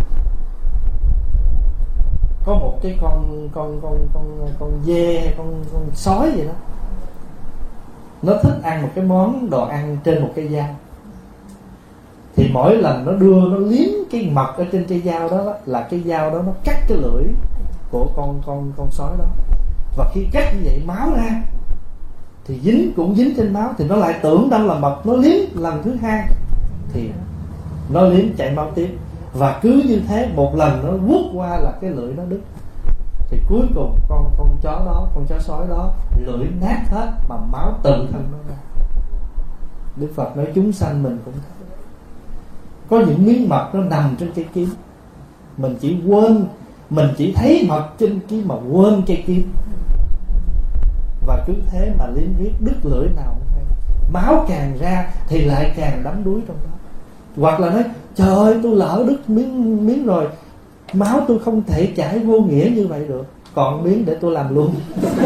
có một cái con con con con con dê hay con con sói vậy đó, nó thích ăn một cái món đồ ăn trên một cây dao. Thì mỗi lần nó đưa, nó liếm cái mật ở trên cây dao đó, đó là cái dao đó nó cắt cái lưỡi của con con con sói đó. Và khi cắt như vậy máu ra thì dính, cũng dính trên máu, thì nó lại tưởng đâu là mật, nó liếm lần thứ hai thì nó liếm chảy máu tiếp. Và cứ như thế một lần nó vuốt qua là cái lưỡi nó đứt. Thì cuối cùng con con chó đó, con chó sói đó lưỡi nát hết mà máu tự thân nó ra. Đức Phật nói chúng sanh mình cũng thế. Có những miếng mật nó nằm trên cây kim, mình chỉ quên, mình chỉ thấy mật trên kim mà quên cây kim. Và cứ thế mà liếm riết đứt lưỡi nào không hay. Máu càng ra thì lại càng đắm đuối trong đó. Hoặc là nói trời ơi tôi lỡ đứt miếng miếng rồi, máu tôi không thể chảy vô nghĩa như vậy được, còn miếng để tôi làm luôn.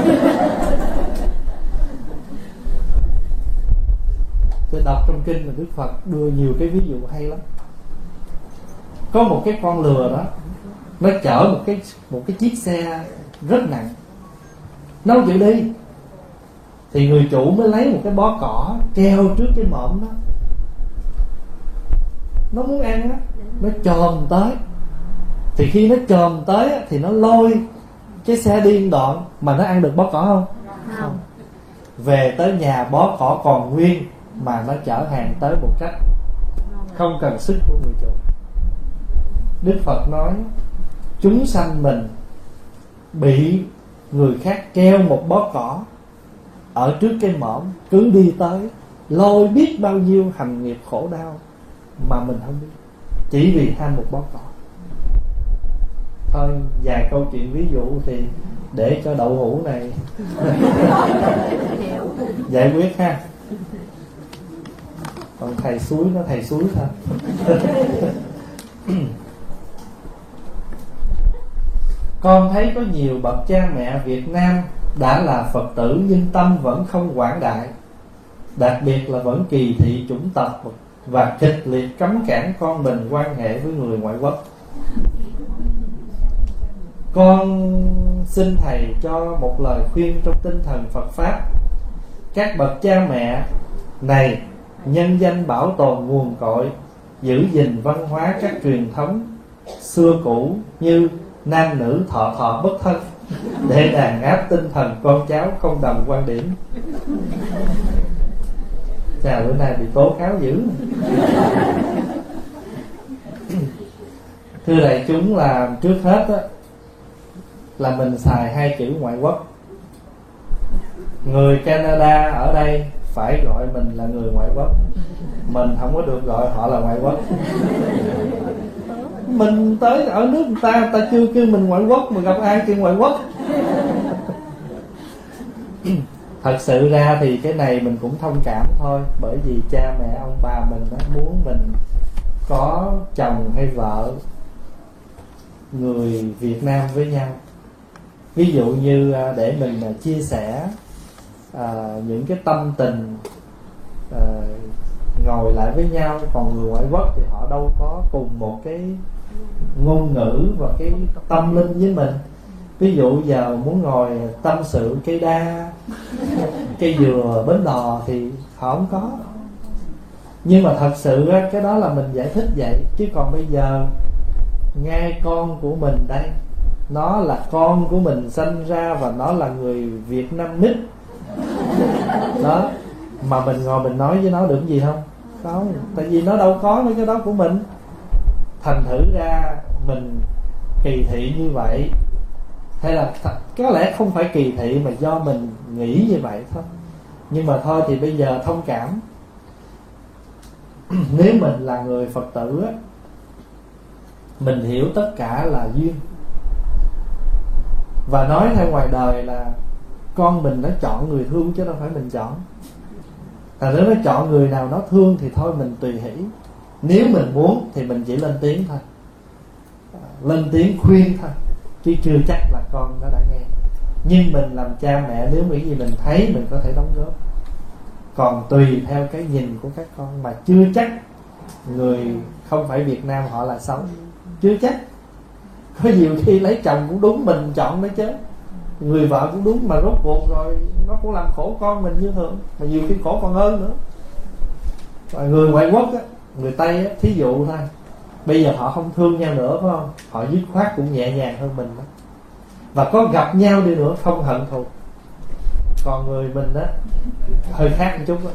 Tôi đọc trong kinh là Đức Phật đưa nhiều cái ví dụ hay lắm. Có một cái con lừa đó, nó chở một cái một cái chiếc xe rất nặng, nó không chịu đi. Thì người chủ mới lấy một cái bó cỏ treo trước cái mõm đó. Nó muốn ăn á, nó chồm tới. Thì khi nó chồm tới á, thì nó lôi cái xe đi đoạn. Mà nó ăn được bó cỏ không? Không. Về tới nhà bó cỏ còn nguyên, mà nó chở hàng tới một cách không cần sức của người chủ. Đức Phật nói chúng sanh mình bị người khác treo một bó cỏ ở trước cái mõm, cứ đi tới lôi biết bao nhiêu hành nghiệp khổ đau mà mình không biết, chỉ vì ham một bó cỏ. Thôi vài câu chuyện ví dụ thì để cho đậu hũ này giải quyết ha. Còn thầy suối nó thầy suối thôi. Con thấy có nhiều bậc cha mẹ Việt Nam đã là Phật tử nhưng tâm vẫn không quảng đại, đặc biệt là vẫn kỳ thị chủng tộc và kịch liệt cấm cản con mình quan hệ với người ngoại quốc. Con xin thầy cho một lời khuyên trong tinh thần Phật Pháp. Các bậc cha mẹ này nhân danh bảo tồn nguồn cội, giữ gìn văn hóa các truyền thống xưa cũ như nam nữ thọ thọ bất thân, để đàn áp tinh thần con cháu không đồng quan điểm. Chà, bữa nay bị tố cáo dữ. Thưa đại chúng, là trước hết á, là mình xài hai chữ ngoại quốc. Người Canada ở đây phải gọi mình là người ngoại quốc, mình không có được gọi họ là ngoại quốc. Mình tới ở nước người ta, người ta chưa kêu mình ngoại quốc, mà gặp ai kêu ngoại quốc. Thật sự ra thì cái này mình cũng thông cảm thôi, bởi vì cha mẹ ông bà mình đó, muốn mình có chồng hay vợ người Việt Nam với nhau. Ví dụ như để mình chia sẻ à, những cái tâm tình, à, ngồi lại với nhau. Còn người ngoại quốc thì họ đâu có cùng một cái ngôn ngữ và cái tâm linh với mình. Ví dụ giờ muốn ngồi tâm sự cây đa, cây dừa, bến đò thì họ không có. Nhưng mà thật sự cái đó là mình giải thích vậy. Chứ còn bây giờ ngay con của mình đây, nó là con của mình sinh ra và nó là người Việt Nam nít đó, mà mình ngồi mình nói với nó được gì không? Không, tại vì nó đâu có mấy cái đó của mình. Thành thử ra mình kỳ thị như vậy, hay là có lẽ không phải kỳ thị mà do mình nghĩ như vậy thôi. Nhưng mà thôi thì bây giờ thông cảm. Nếu mình là người Phật tử á, mình hiểu tất cả là duyên. Và nói theo ngoài đời là con mình nó chọn người thương chứ đâu phải mình chọn. Thành nếu nó chọn người nào nó thương thì thôi mình tùy hỷ. Nếu mình muốn thì mình chỉ lên tiếng thôi, lên tiếng khuyên thôi, chứ chưa chắc là con nó đã nghe. Nhưng mình làm cha mẹ, nếu những gì mình thấy mình có thể đóng góp. Còn tùy theo cái nhìn của các con, mà chưa chắc người không phải Việt Nam họ là xấu, chưa chắc. Có nhiều khi lấy chồng cũng đúng, mình chọn đấy chứ. Người vợ cũng đúng, mà rốt cuộc rồi nó cũng làm khổ con mình như thường, mà nhiều khi khổ còn hơn nữa. Và người ngoại quốc á, người Tây á, thí dụ thôi, bây giờ họ không thương nhau nữa phải không, họ dứt khoát cũng nhẹ nhàng hơn mình đó. Và có gặp nhau đi nữa không hận thù. Còn người mình á hơi khác một chút đó.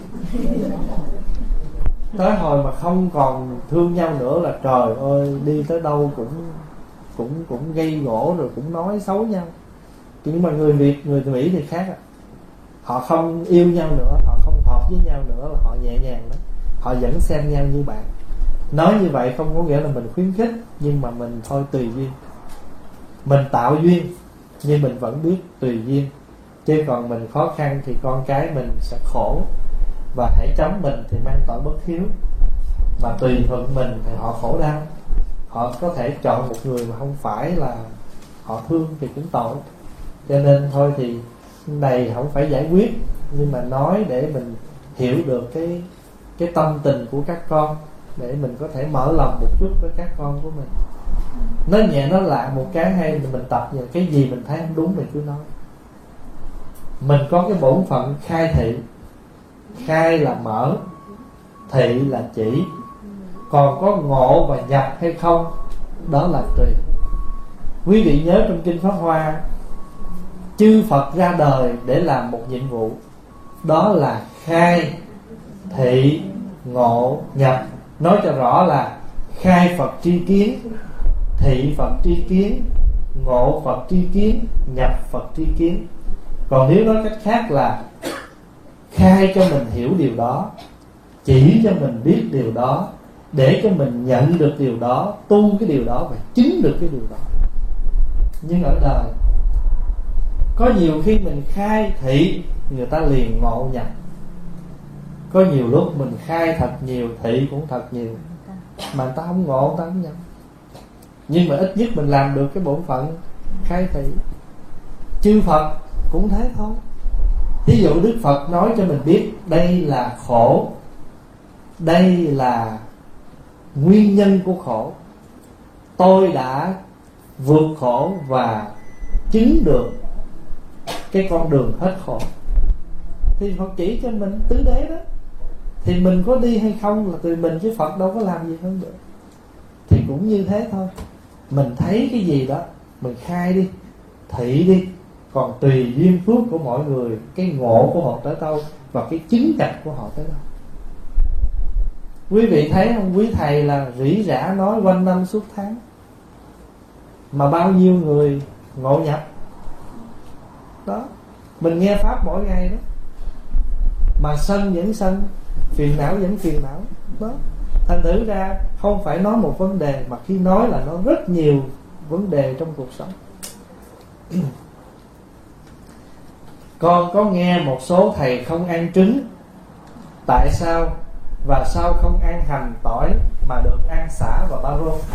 Tới hồi mà không còn thương nhau nữa là trời ơi, đi tới đâu cũng cũng cũng gây gổ, rồi cũng nói xấu nhau. Nhưng mà người Việt, người Mỹ thì khác à. Họ không yêu nhau nữa, họ không hợp với nhau nữa, là họ nhẹ nhàng đó. Họ vẫn xem nhau như bạn. Nói như vậy không có nghĩa là mình khuyến khích, nhưng mà mình thôi tùy duyên. Mình tạo duyên, nhưng mình vẫn biết tùy duyên. Chứ còn mình khó khăn thì con cái mình sẽ khổ. Và hãy chống mình thì mang tội bất hiếu. Mà tùy thuận mình thì họ khổ đau. Họ có thể chọn một người mà không phải là họ thương thì cũng tội. Cho nên thôi thì này không phải giải quyết, nhưng mà nói để mình hiểu được cái cái tâm tình của các con, để mình có thể mở lòng một chút với các con của mình. Nói nhẹ nói lạ một cái hay là mình tập vào cái gì mình thấy không đúng mình cứ nói. Mình có cái bổn phận khai thị. Khai là mở, thị là chỉ. Còn có ngộ và nhập hay không, đó là tùy. Quý vị nhớ trong Kinh Pháp Hoa, chư Phật ra đời để làm một nhiệm vụ, đó là khai, thị, ngộ, nhập. Nói cho rõ là khai Phật tri kiến, thị Phật tri kiến, ngộ Phật tri kiến, nhập Phật tri kiến. Còn nếu nói cách khác là khai cho mình hiểu điều đó, chỉ cho mình biết điều đó, để cho mình nhận được điều đó, tu cái điều đó và chứng được cái điều đó. Nhưng ở đời có nhiều khi mình khai thị, người ta liền ngộ nhập. Có nhiều lúc mình khai thật nhiều, thị cũng thật nhiều, mà người ta không ngộ, người ta không nhập. Nhưng mà ít nhất mình làm được cái bổn phận khai thị. Chư Phật cũng thế thôi. Ví dụ Đức Phật nói cho mình biết đây là khổ, đây là nguyên nhân của khổ, tôi đã vượt khổ và chứng được cái con đường hết khổ, thì Phật chỉ cho mình tứ đế đó. Thì mình có đi hay không là tùy mình, chứ Phật đâu có làm gì hơn được. Thì cũng như thế thôi. Mình thấy cái gì đó mình khai đi, thị đi. Còn tùy duyên phước của mọi người, cái ngộ của họ tới đâu và cái chứng chặt của họ tới đâu. Quý vị thấy không, quý thầy là rỉ rả nói quanh năm suốt tháng, mà bao nhiêu người ngộ nhập đó. Mình nghe pháp mỗi ngày đó, mà sân vẫn sân, phiền não vẫn phiền não đó. Thành thử ra không phải nói một vấn đề, mà khi nói là nó rất nhiều vấn đề trong cuộc sống. Con có nghe một số thầy không ăn trứng, tại sao? Và sao không ăn hành tỏi mà được ăn sả và ba rô?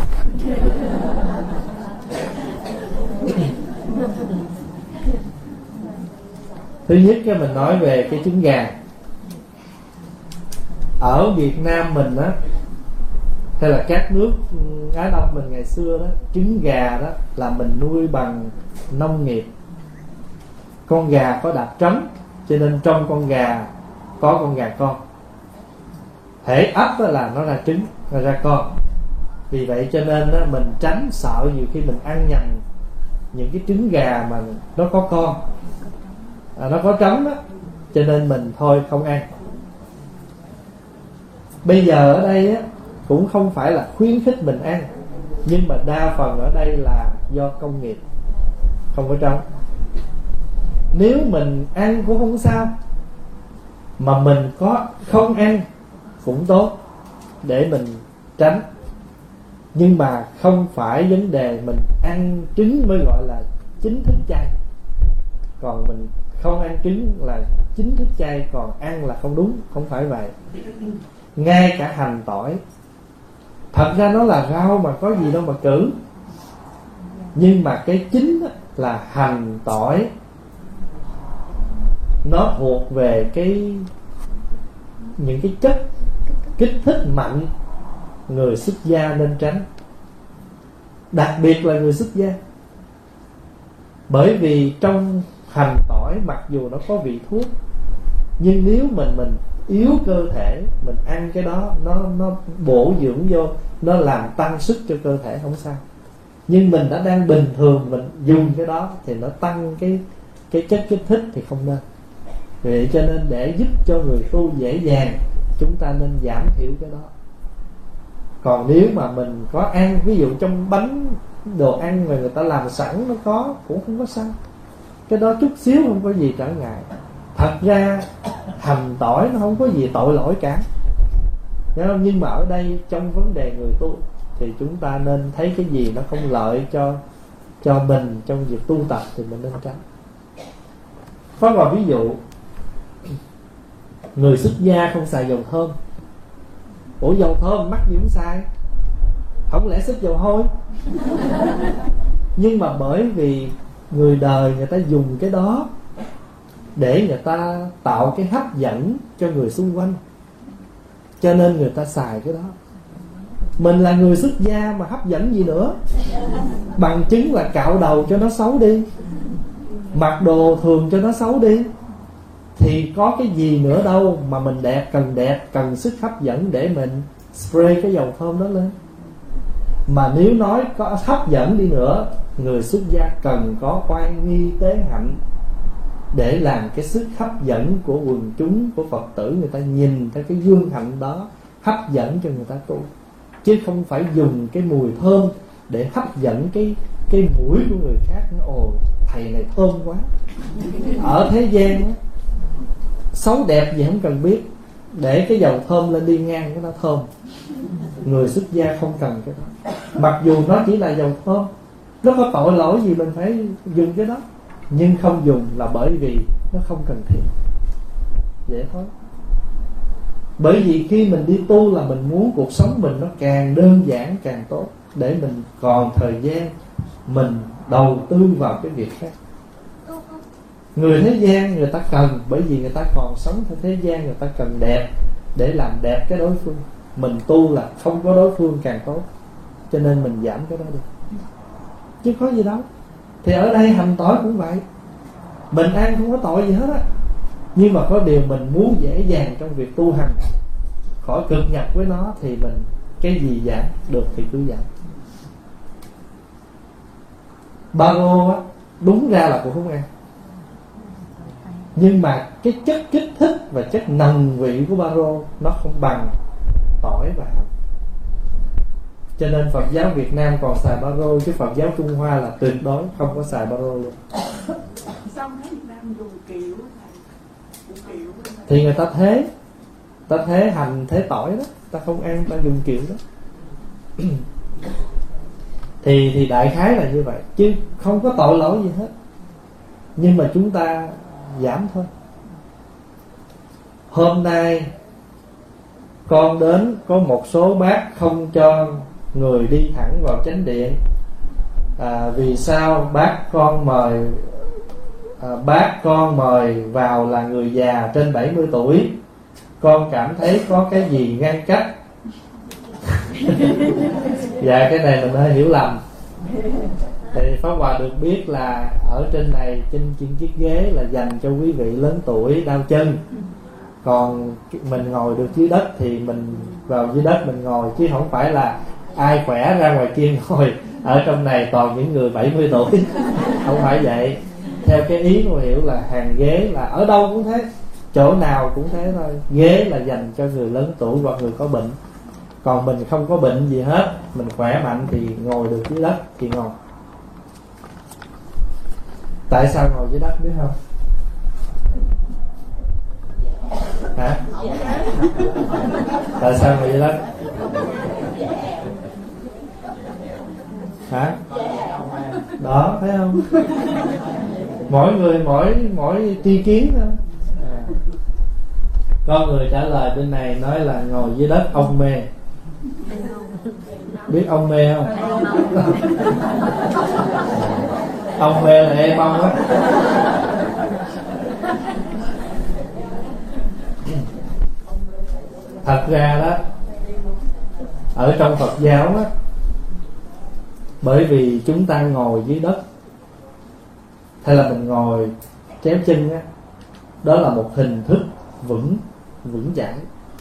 Thứ nhất cái mình nói về cái trứng gà. Ở Việt Nam mình á, hay là các nước Á Đông mình ngày xưa đó, trứng gà đó là mình nuôi bằng nông nghiệp. Con gà có đạp trống, cho nên trong con gà có con gà con. Hễ ấp là nó ra trứng, nó ra con. Vì vậy cho nên đó, mình tránh sợ nhiều khi mình ăn nhầm những cái trứng gà mà nó có con, à, nó có trống đó, cho nên mình thôi không ăn. Bây giờ ở đây á, cũng không phải là khuyến khích mình ăn, nhưng mà đa phần ở đây là do công nghiệp, không có trống. Nếu mình ăn cũng không sao, mà mình có không ăn cũng tốt, để mình tránh. Nhưng mà không phải vấn đề mình ăn trứng mới gọi là chính thức chay, còn mình không ăn trứng là chính thức chay, còn ăn là không đúng. Không phải vậy. Ngay cả hành tỏi, thật ra nó là rau mà có gì đâu mà cử, nhưng mà cái chính là hành tỏi nó thuộc về cái những cái chất kích thích mạnh, người xuất gia nên tránh, đặc biệt là người xuất gia. Bởi vì trong hành tỏi mặc dù nó có vị thuốc, nhưng nếu mình mình yếu cơ thể, mình ăn cái đó nó nó bổ dưỡng vô, nó làm tăng sức cho cơ thể không sao. Nhưng mình đã đang bình thường, mình dùng cái đó thì nó tăng cái cái chất kích thích thì không nên. Vậy cho nên để giúp cho người tu dễ dàng, chúng ta nên giảm thiểu cái đó. Còn nếu mà mình có ăn, ví dụ trong bánh đồ ăn mà người ta làm sẵn nó có, cũng không có sao. Cái đó chút xíu không có gì trở ngại. Thật ra hành tỏi nó không có gì tội lỗi cả, nhưng mà ở đây trong vấn đề người tu thì chúng ta nên thấy cái gì nó không lợi cho cho mình trong việc tu tập thì mình nên tránh. Có một ví dụ, người xuất gia không xài dầu thơm. Ủa dầu thơm mắc gì không xài? Không lẽ xức dầu hôi? Nhưng mà bởi vì người đời người ta dùng cái đó để người ta tạo cái hấp dẫn cho người xung quanh, cho nên người ta xài cái đó. Mình là người xuất gia mà hấp dẫn gì nữa? Bằng chứng là cạo đầu cho nó xấu đi, mặc đồ thường cho nó xấu đi, thì có cái gì nữa đâu mà mình đẹp, cần đẹp, cần sức hấp dẫn để mình spray cái dầu thơm đó lên. Mà nếu nói có hấp dẫn đi nữa, người xuất gia cần có oai nghi tế hạnh để làm cái sức hấp dẫn của quần chúng, của Phật tử, người ta nhìn theo cái gương hạnh đó, hấp dẫn cho người ta tu. Chứ không phải dùng cái mùi thơm để hấp dẫn cái cái mũi của người khác. Ồ, thầy này thơm quá. Ở thế gian đó, xấu đẹp gì không cần biết, để cái dầu thơm lên đi ngang cái nó thơm. Người xuất gia không cần cái đó. Mặc dù nó chỉ là dầu thơm, nó có tội lỗi gì mình phải dùng cái đó, nhưng không dùng là bởi vì nó không cần thiết. Vậy thôi. Bởi vì khi mình đi tu là mình muốn cuộc sống mình nó càng đơn giản càng tốt, để mình còn thời gian mình đầu tư vào cái việc khác. Người thế gian người ta cần, bởi vì người ta còn sống theo thế gian, người ta cần đẹp để làm đẹp cái đối phương. Mình tu là không có đối phương càng tốt, cho nên mình giảm cái đó đi, chứ có gì đâu. Thì ở đây hành tỏi cũng vậy, mình ăn không có tội gì hết á, nhưng mà có điều mình muốn dễ dàng trong việc tu hành, khỏi cực nhập với nó, thì mình cái gì giảm được thì cứ giảm. Ba lô á, đúng ra là cũng không ăn, nhưng mà cái chất kích thích và chất nồng vị của ba rô nó không bằng tỏi và hành. Cho nên Phật giáo Việt Nam còn xài ba rô, chứ Phật giáo Trung Hoa là tuyệt đối không có xài ba rô luôn. Xong thấy Việt Nam dùng kiểu, kiểu thì người ta thế, ta thế hành thế tỏi đó, ta không ăn, ta dùng kiểu đó. thì thì đại khái là như vậy, chứ không có tội lỗi gì hết, nhưng mà chúng ta giảm thôi. Hôm nay con đến có một số bác không cho người đi thẳng vào chánh điện. À, vì sao? Bác con mời à, bác con mời vào là người già trên bảy mươi tuổi, con cảm thấy có cái gì ngăn cách. Dạ, cái này mình hơi hiểu lầm. Thì Pháp Hòa được biết là ở trên này, trên trên chiếc ghế là dành cho quý vị lớn tuổi đau chân, còn mình ngồi được dưới đất thì mình vào dưới đất mình ngồi, chứ không phải là ai khỏe ra ngoài kia ngồi. Ở trong này toàn những người bảy mươi tuổi. Không phải vậy. Theo cái ý tôi hiểu là hàng ghế là ở đâu cũng thế, chỗ nào cũng thế thôi. Ghế là dành cho người lớn tuổi hoặc người có bệnh. Còn mình không có bệnh gì hết, mình khỏe mạnh thì ngồi được dưới đất thì ngồi. Tại sao ngồi dưới đất biết không? Hả? Tại sao ngồi dưới đất? Hả? Đó, thấy không? Mỗi người mỗi mỗi tri kiến thôi. À. Có người trả lời bên này nói là ngồi dưới đất ông mê. Biết ông mê không? Ông mê là em ông á. Thật ra đó, ở trong Phật giáo á, bởi vì chúng ta ngồi dưới đất hay là mình ngồi chéo chân á, đó là một hình thức vững vững chãi.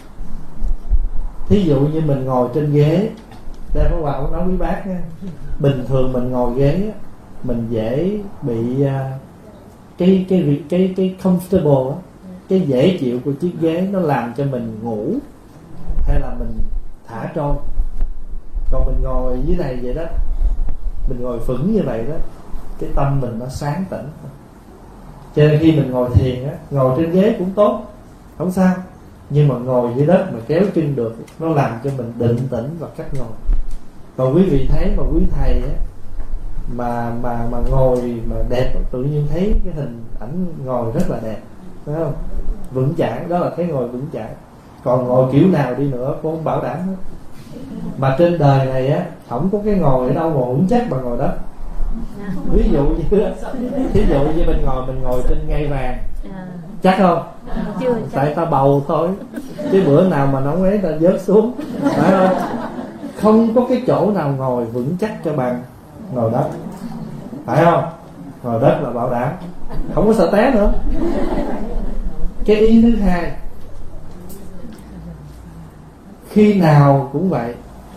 Thí dụ như mình ngồi trên ghế, đây có Hòa cũng nói quý bác á, bình thường mình ngồi ghế á, mình dễ bị uh, cái cái cái cái comfortable á, cái dễ chịu của chiếc ghế nó làm cho mình ngủ hay là mình thả trôi. Còn mình ngồi dưới này vậy đó, mình ngồi phững như vậy đó, cái tâm mình nó sáng tỉnh. Cho nên khi mình ngồi thiền á, ngồi trên ghế cũng tốt, không sao, nhưng mà ngồi dưới đất mà kéo chân được, nó làm cho mình định tĩnh và cách ngồi. Còn quý vị thấy mà quý thầy á, mà mà mà ngồi mà đẹp, tự nhiên thấy cái hình ảnh ngồi rất là đẹp, phải không? Vững chãi, đó là thấy ngồi vững chãi. Còn ngồi kiểu nào đi nữa cũng không bảo đảm hết. Mà trên đời này á, không có cái ngồi ở đâu mà vững chắc bằng ngồi đất. Ví dụ như ví dụ như mình ngồi mình ngồi trên ngai vàng, chắc không? Chưa, tại ta bầu thôi, chứ bữa nào mà nóng ấy ta vớt xuống, phải không? Không có cái chỗ nào ngồi vững chắc cho bằng ngồi đất, phải không? Ngồi đất là bảo đảm, không có sợ té nữa. Cái ý thứ hai, khi nào cũng vậy,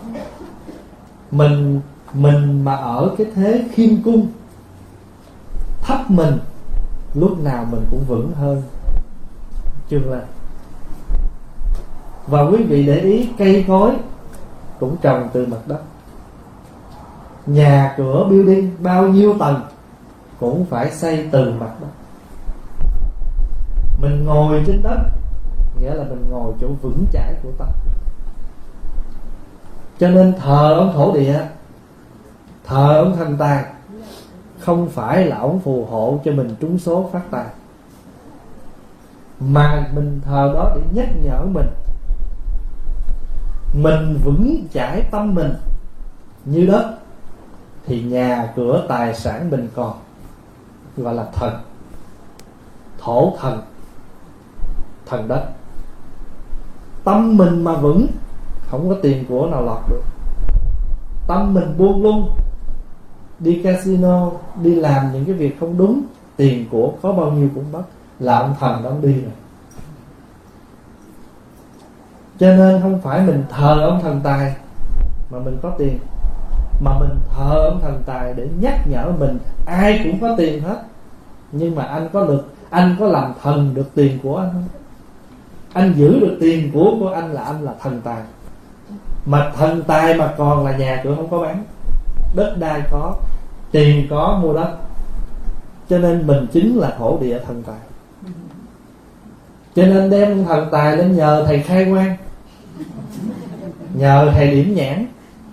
mình mình mà ở cái thế khiêm cung, thấp mình, lúc nào mình cũng vững hơn chương lên. Và quý vị để ý, cây cối cũng trồng từ mặt đất, nhà cửa building bao nhiêu tầng cũng phải xây từ mặt đất. Mình ngồi trên đất nghĩa là mình ngồi chỗ vững chãi của tâm. Cho nên thờ ông thổ địa, thờ ông thần tài, không phải là ông phù hộ cho mình trúng số phát tài, mà mình thờ đó để nhắc nhở mình, mình vững chãi tâm mình như đất, thì nhà cửa tài sản mình còn, gọi là thần, thổ thần, thần đất. Tâm mình mà vững, không có tiền của nào lọt được. Tâm mình buông lung, đi casino, đi làm những cái việc không đúng, tiền của có bao nhiêu cũng mất, là ông thần đó ông đi rồi. Cho nên không phải mình thờ ông thần tài mà mình có tiền, mà mình thờ ông thần tài để nhắc nhở mình, ai cũng có tiền hết, nhưng mà anh có được, anh có làm thần được tiền của anh không? Anh giữ được tiền của của anh là anh là thần tài. Mà thần tài mà còn là nhà cửa không có bán, đất đai có, tiền có, mua đất. Cho nên mình chính là thổ địa thần tài. Cho nên đem thần tài lên nhờ thầy khai quang, nhờ thầy điểm nhãn.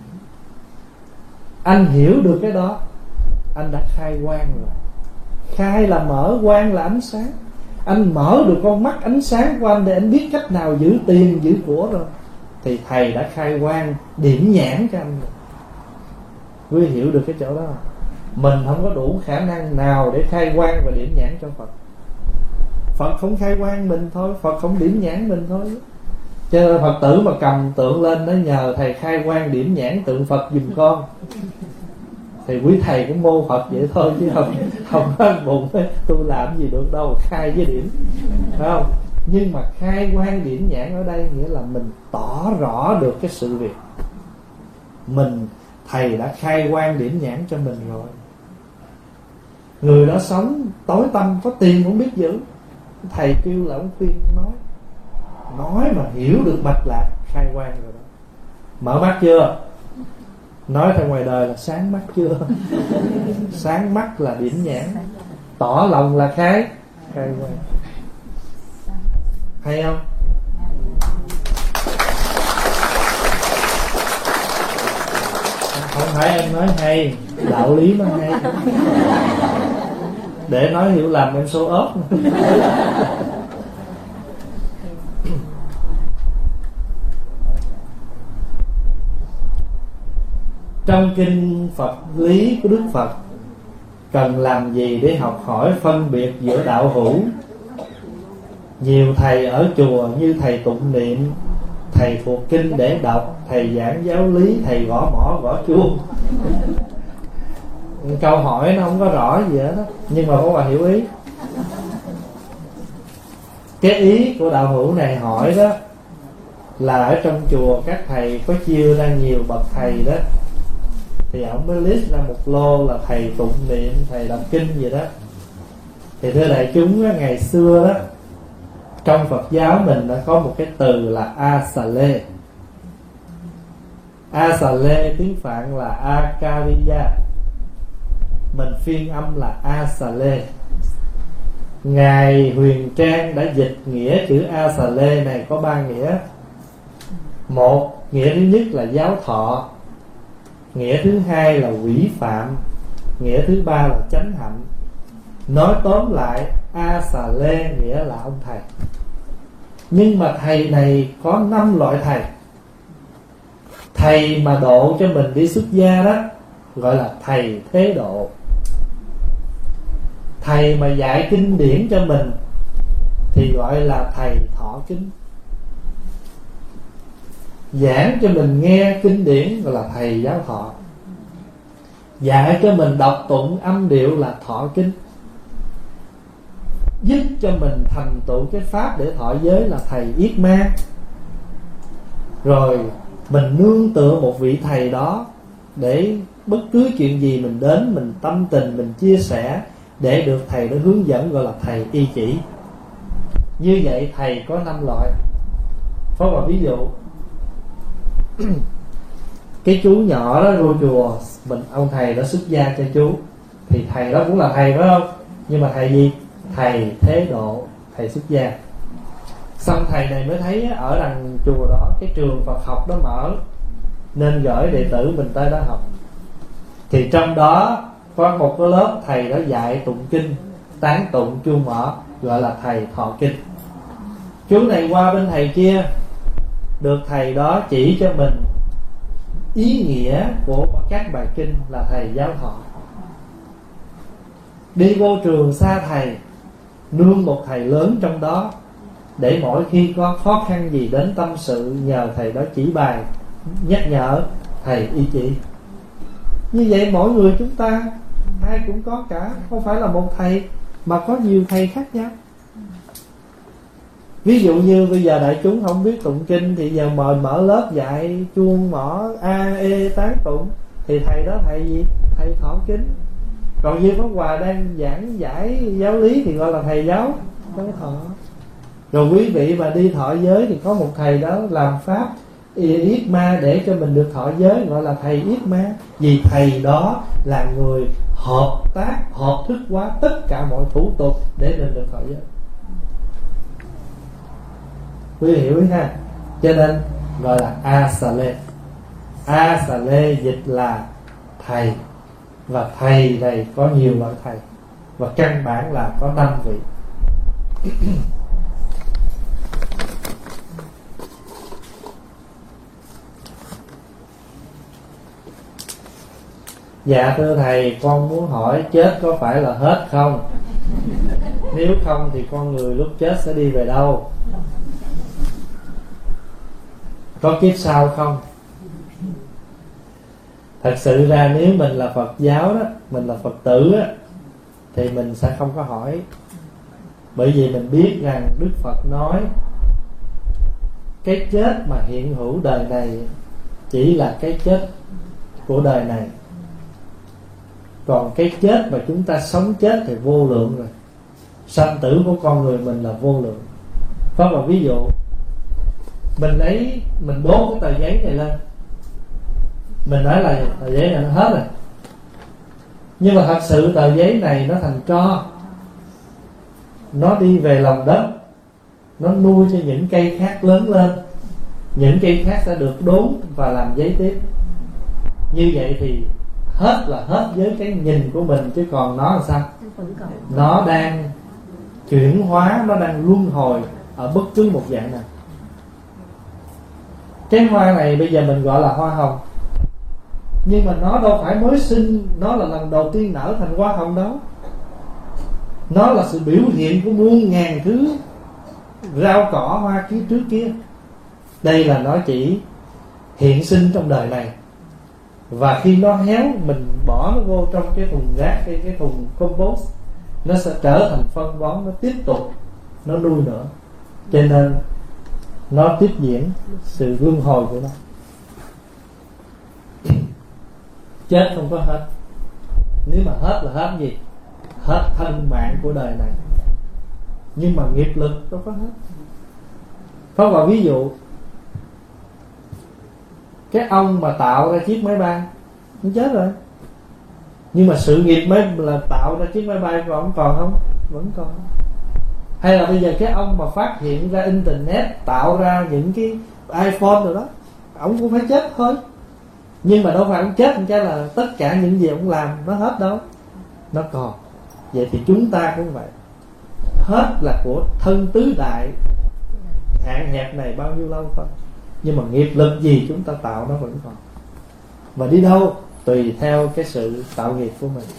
Anh hiểu được cái đó, anh đã khai quang rồi. Khai là mở, quang là ánh sáng. Anh mở được con mắt ánh sáng của anh để anh biết cách nào giữ tiền, giữ của rồi, thì thầy đã khai quang, điểm nhãn cho anh rồi. Quý hiểu được cái chỗ đó. Mình không có đủ khả năng nào để khai quang và điểm nhãn cho Phật. Phật không khai quang mình thôi, Phật không điểm nhãn mình thôi. Cho nên Phật tử mà cầm tượng lên nó nhờ thầy khai quang điểm nhãn tượng Phật giùm con, thì quý thầy cũng mô Phật vậy thôi, chứ không không có bụng tôi làm gì được đâu, khai với điểm, phải không? Nhưng mà khai quang điểm nhãn ở đây nghĩa là mình tỏ rõ được cái sự việc, mình thầy đã khai quang điểm nhãn cho mình rồi. Người đó sống tối tâm, có tiền cũng biết giữ, thầy kêu là ông khuyên nói, nói mà hiểu được mạch lạc, khai quang rồi đó. Mở mắt chưa? Nói theo ngoài đời là sáng mắt chưa? Sáng mắt là điểm nhãn, tỏ lòng là khai khai quang. Hay không? Không phải em nói hay, đạo lý nó hay. Để nói hiểu lầm em show off. Trong kinh Phật lý của Đức Phật, cần làm gì để học hỏi phân biệt giữa đạo hữu? Nhiều thầy ở chùa như thầy tụng niệm, thầy thuộc kinh để đọc, thầy giảng giáo lý, thầy gõ mõ gõ chuông. Câu hỏi nó không có rõ gì hết đó, nhưng mà có bà hiểu ý. Cái ý của đạo hữu này hỏi đó là ở trong chùa các thầy có chia ra nhiều bậc thầy đó, thì ông mới list ra một lô là thầy tụng niệm, thầy đọc kinh gì đó. Thì thưa đại chúng, ngày xưa đó trong Phật giáo mình đã có một cái từ là A-sa-lê. A-sa-lê tiếng Phạn là A-ca-ri-ya, mình phiên âm là A-sa-lê. Ngài Huyền Trang đã dịch nghĩa chữ A-sa-lê này có ba nghĩa. Một, nghĩa thứ nhất là giáo thọ, nghĩa thứ hai là quỷ phạm, nghĩa thứ ba là chánh hạnh. Nói tóm lại, A-sa-lê nghĩa là ông thầy. Nhưng mà thầy này có năm loại thầy. Thầy mà độ cho mình đi xuất gia đó gọi là thầy thế độ. Thầy mà dạy kinh điển cho mình thì gọi là thầy thọ kinh. Giảng cho mình nghe kinh điển gọi là thầy giáo thọ. Dạy cho mình đọc tụng âm điệu là thọ kinh. Giúp cho mình thành tựu cái pháp để thọ giới là thầy yết ma. Rồi mình nương tựa một vị thầy đó để bất cứ chuyện gì mình đến, mình tâm tình, mình chia sẻ để được thầy đó hướng dẫn gọi là thầy y chỉ. Như vậy thầy có năm loại. Có một ví dụ, cái chú nhỏ đó vô chùa mình, ông thầy đó xuất gia cho chú, thì thầy đó cũng là thầy phải không? Nhưng mà thầy gì? Thầy thế độ, thầy xuất gia. Xong thầy này mới thấy ở đằng chùa đó cái trường Phật học đó mở, nên gửi đệ tử mình tới đó học. Thì trong đó có một cái lớp thầy đó dạy tụng kinh, tán tụng chuông mỏ, gọi là thầy thọ kinh. Chú này qua bên thầy kia, được thầy đó chỉ cho mình ý nghĩa của các bài kinh là thầy giáo thọ. Đi vô trường xa thầy, nương một thầy lớn trong đó, để mỗi khi có khó khăn gì đến tâm sự nhờ thầy đó chỉ bài, nhắc nhở, thầy y chỉ. Như vậy mỗi người chúng ta ai cũng có cả, không phải là một thầy mà có nhiều thầy khác nhau. Ví dụ như bây giờ đại chúng không biết tụng kinh thì giờ mời mở lớp dạy chuông mỏ a e tán tụng, thì thầy đó thầy gì? Thầy thọ kinh. Còn như Pháp Hòa đang giảng giải giáo lý thì gọi là thầy giáo giáo thọ. Rồi quý vị mà đi thọ giới thì có một thầy đó làm pháp yết ma để cho mình được thọ giới, gọi là thầy yết ma. Vì thầy đó là người hợp tác, hợp thức hóa tất cả mọi thủ tục để mình được thọ giới. Quý vị hiểu ha? Cho nên gọi là A-sa-lê. A-sa-lê dịch là thầy. Và thầy này có nhiều loại thầy, và căn bản là có năm vị. Dạ thưa thầy, con muốn hỏi chết có phải là hết không? Nếu không thì con người lúc chết sẽ đi về đâu? Có kiếp sau không? Thật sự ra nếu mình là Phật giáo đó, mình là Phật tử đó, thì mình sẽ không có hỏi. Bởi vì mình biết rằng Đức Phật nói cái chết mà hiện hữu đời này chỉ là cái chết của đời này. Còn cái chết mà chúng ta sống chết thì vô lượng rồi. Sanh tử của con người mình là vô lượng. Có một ví dụ, mình lấy, mình đốt cái tờ giấy này lên, mình nói là tờ giấy này nó hết rồi, nhưng mà thật sự tờ giấy này nó thành tro, nó đi về lòng đất, nó nuôi cho những cây khác lớn lên, những cây khác sẽ được đốn và làm giấy tiếp. Như vậy thì hết là hết với cái nhìn của mình, chứ còn nó là sao? Nó đang chuyển hóa, nó đang luân hồi ở bất cứ một dạng nào. Cái hoa này bây giờ mình gọi là hoa hồng, nhưng mà nó đâu phải mới sinh, nó là lần đầu tiên nở thành hoa hồng đó. Nó là sự biểu hiện của muôn ngàn thứ rau cỏ hoa kia trước kia. Đây là nó chỉ hiện sinh trong đời này, và khi nó héo mình bỏ nó vô trong cái thùng rác, cái, cái thùng compost, nó sẽ trở thành phân bón, nó tiếp tục nó nuôi nữa. Cho nên nó tiếp diễn sự luân hồi của nó. Chết không có hết. Nếu mà hết là hết gì? Hết thân mạng của đời này. Nhưng mà nghiệp lực đâu có hết. Có một ví dụ, cái ông mà tạo ra chiếc máy bay nó chết rồi, nhưng mà sự nghiệp mới là tạo ra chiếc máy bay còn còn không? Vẫn còn. Hay là bây giờ cái ông mà phát hiện ra internet, tạo ra những cái iPhone rồi đó, ông cũng phải chết thôi. Nhưng mà đâu phải ông chết cái là tất cả những gì ông làm nó hết đâu, nó còn. Vậy thì chúng ta cũng vậy. Hết là của thân tứ đại hạn hẹp này bao nhiêu lâu thôi, nhưng mà nghiệp lực gì chúng ta tạo nó vẫn còn. Và đi đâu tùy theo cái sự tạo nghiệp của mình.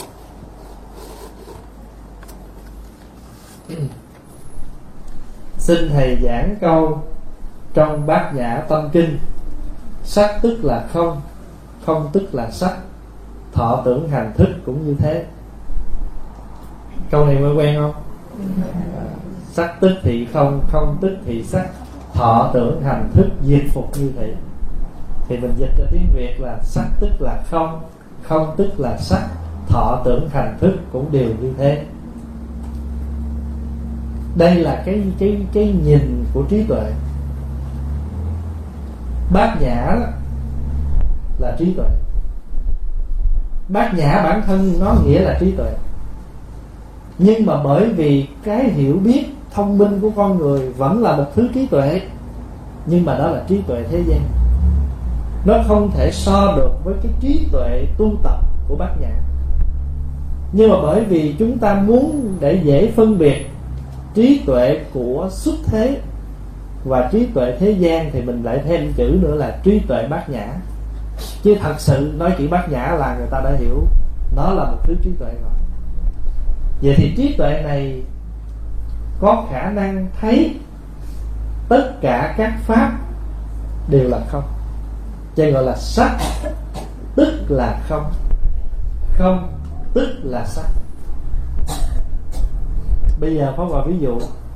Xin thầy giảng câu trong Bát Nhã Tâm Kinh: sắc tức là không, không tức là sắc, thọ tưởng hành thức cũng như thế. Câu này mới quen không? À, sắc tức thì không, không tức thì sắc, thọ tưởng hành thức diệt phục như thế. Thì mình dịch ra tiếng Việt là sắc tức là không, không tức là sắc, thọ tưởng hành thức cũng đều như thế. Đây là cái cái cái nhìn của trí tuệ. Bát nhã là trí tuệ. Bát nhã bản thân nó nghĩa là trí tuệ. Nhưng mà bởi vì cái hiểu biết thông minh của con người vẫn là một thứ trí tuệ, nhưng mà đó là trí tuệ thế gian. Nó không thể so được với cái trí tuệ tu tập của bát nhã. Nhưng mà bởi vì chúng ta muốn để dễ phân biệt trí tuệ của xuất thế và trí tuệ thế gian, thì mình lại thêm chữ nữa là trí tuệ bát nhã. Chứ thật sự nói chữ bát nhã là người ta đã hiểu nó là một thứ trí tuệ rồi. Vậy thì trí tuệ này có khả năng thấy tất cả các pháp đều là không, cho gọi là sắc tức là không, không tức là sắc. Bây giờ Pháp Hòa ví dụ,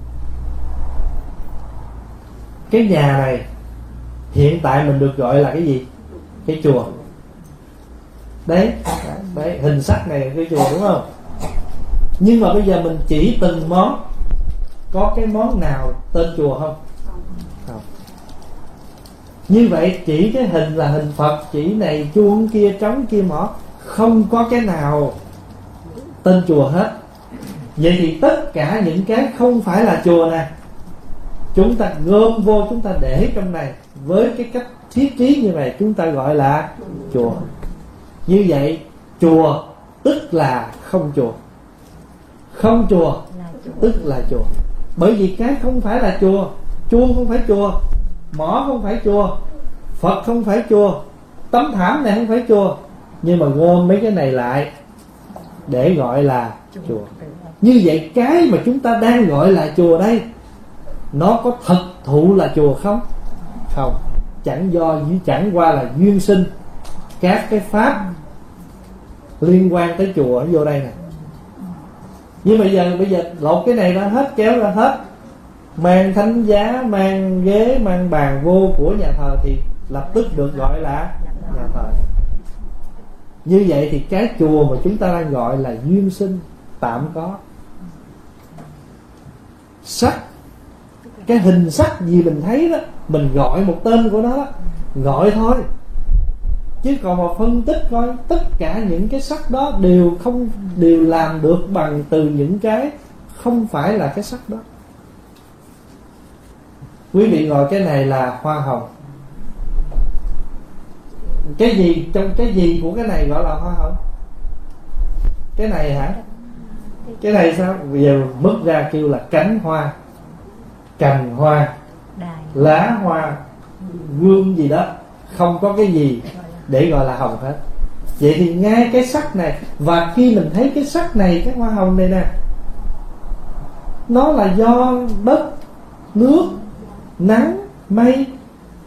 cái nhà này hiện tại mình được gọi là cái gì? Cái chùa. Đấy, đấy, hình sắc này là cái chùa đúng không? Nhưng mà bây giờ mình chỉ từng món, có cái món nào tên chùa không? Không. Như vậy chỉ cái hình là hình Phật, chỉ này chuông kia trống kia mỏ, không có cái nào tên chùa hết. Vậy thì tất cả những cái không phải là chùa này, chúng ta gom vô, chúng ta để trong này, với cái cách thiết trí như vậy chúng ta gọi là chùa. Như vậy chùa tức là không chùa, không chùa tức là chùa. Bởi vì cái không phải là chùa, chuông không phải chùa, mỏ không phải chùa, Phật không phải chùa, tấm thảm này không phải chùa, nhưng mà gom mấy cái này lại để gọi là chùa. Như vậy cái mà chúng ta đang gọi là chùa đây, nó có thực thụ là chùa không? Không. Chẳng do chẳng qua là duyên sinh các cái pháp liên quan tới chùa vô đây nè. Nhưng bây giờ bây giờ lột cái này ra hết, kéo ra hết, mang thánh giá, mang ghế, mang bàn vô của nhà thờ thì lập tức được gọi là nhà thờ. Như vậy thì cái chùa mà chúng ta đang gọi là duyên sinh tạm có. Sắc, cái hình sắc gì mình thấy đó, mình gọi một tên của nó đó, gọi thôi. Chứ còn mà phân tích coi tất cả những cái sắc đó đều không đều làm được bằng từ những cái không phải là cái sắc đó. Quý vị gọi cái này là hoa hồng. Cái gì trong cái gì của cái này gọi là hoa hồng? Cái này hả? Cái này sao? Bây giờ mất ra kêu là cánh hoa, cành hoa, lá hoa, gương gì đó, không có cái gì để gọi là hồng hết. Vậy thì ngay cái sắc này, và khi mình thấy cái sắc này, cái hoa hồng này nè, nó là do đất, nước, nắng, mây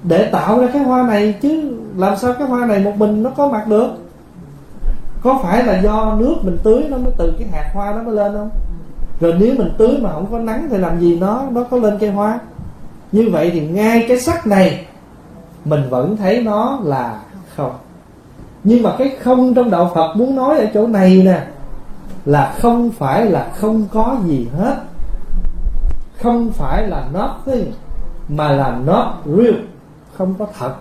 để tạo ra cái hoa này, chứ làm sao cái hoa này một mình nó có mặt được? Có phải là do nước mình tưới nó mới từ cái hạt hoa nó mới lên không? Rồi nếu mình tưới mà không có nắng thì làm gì nó nó có lên cây hoa? Như vậy thì ngay cái sắc này mình vẫn thấy nó là không. Nhưng mà cái không trong đạo Phật muốn nói ở chỗ này nè, là không phải là không có gì hết, không phải là nothing, mà là not real, không có thật.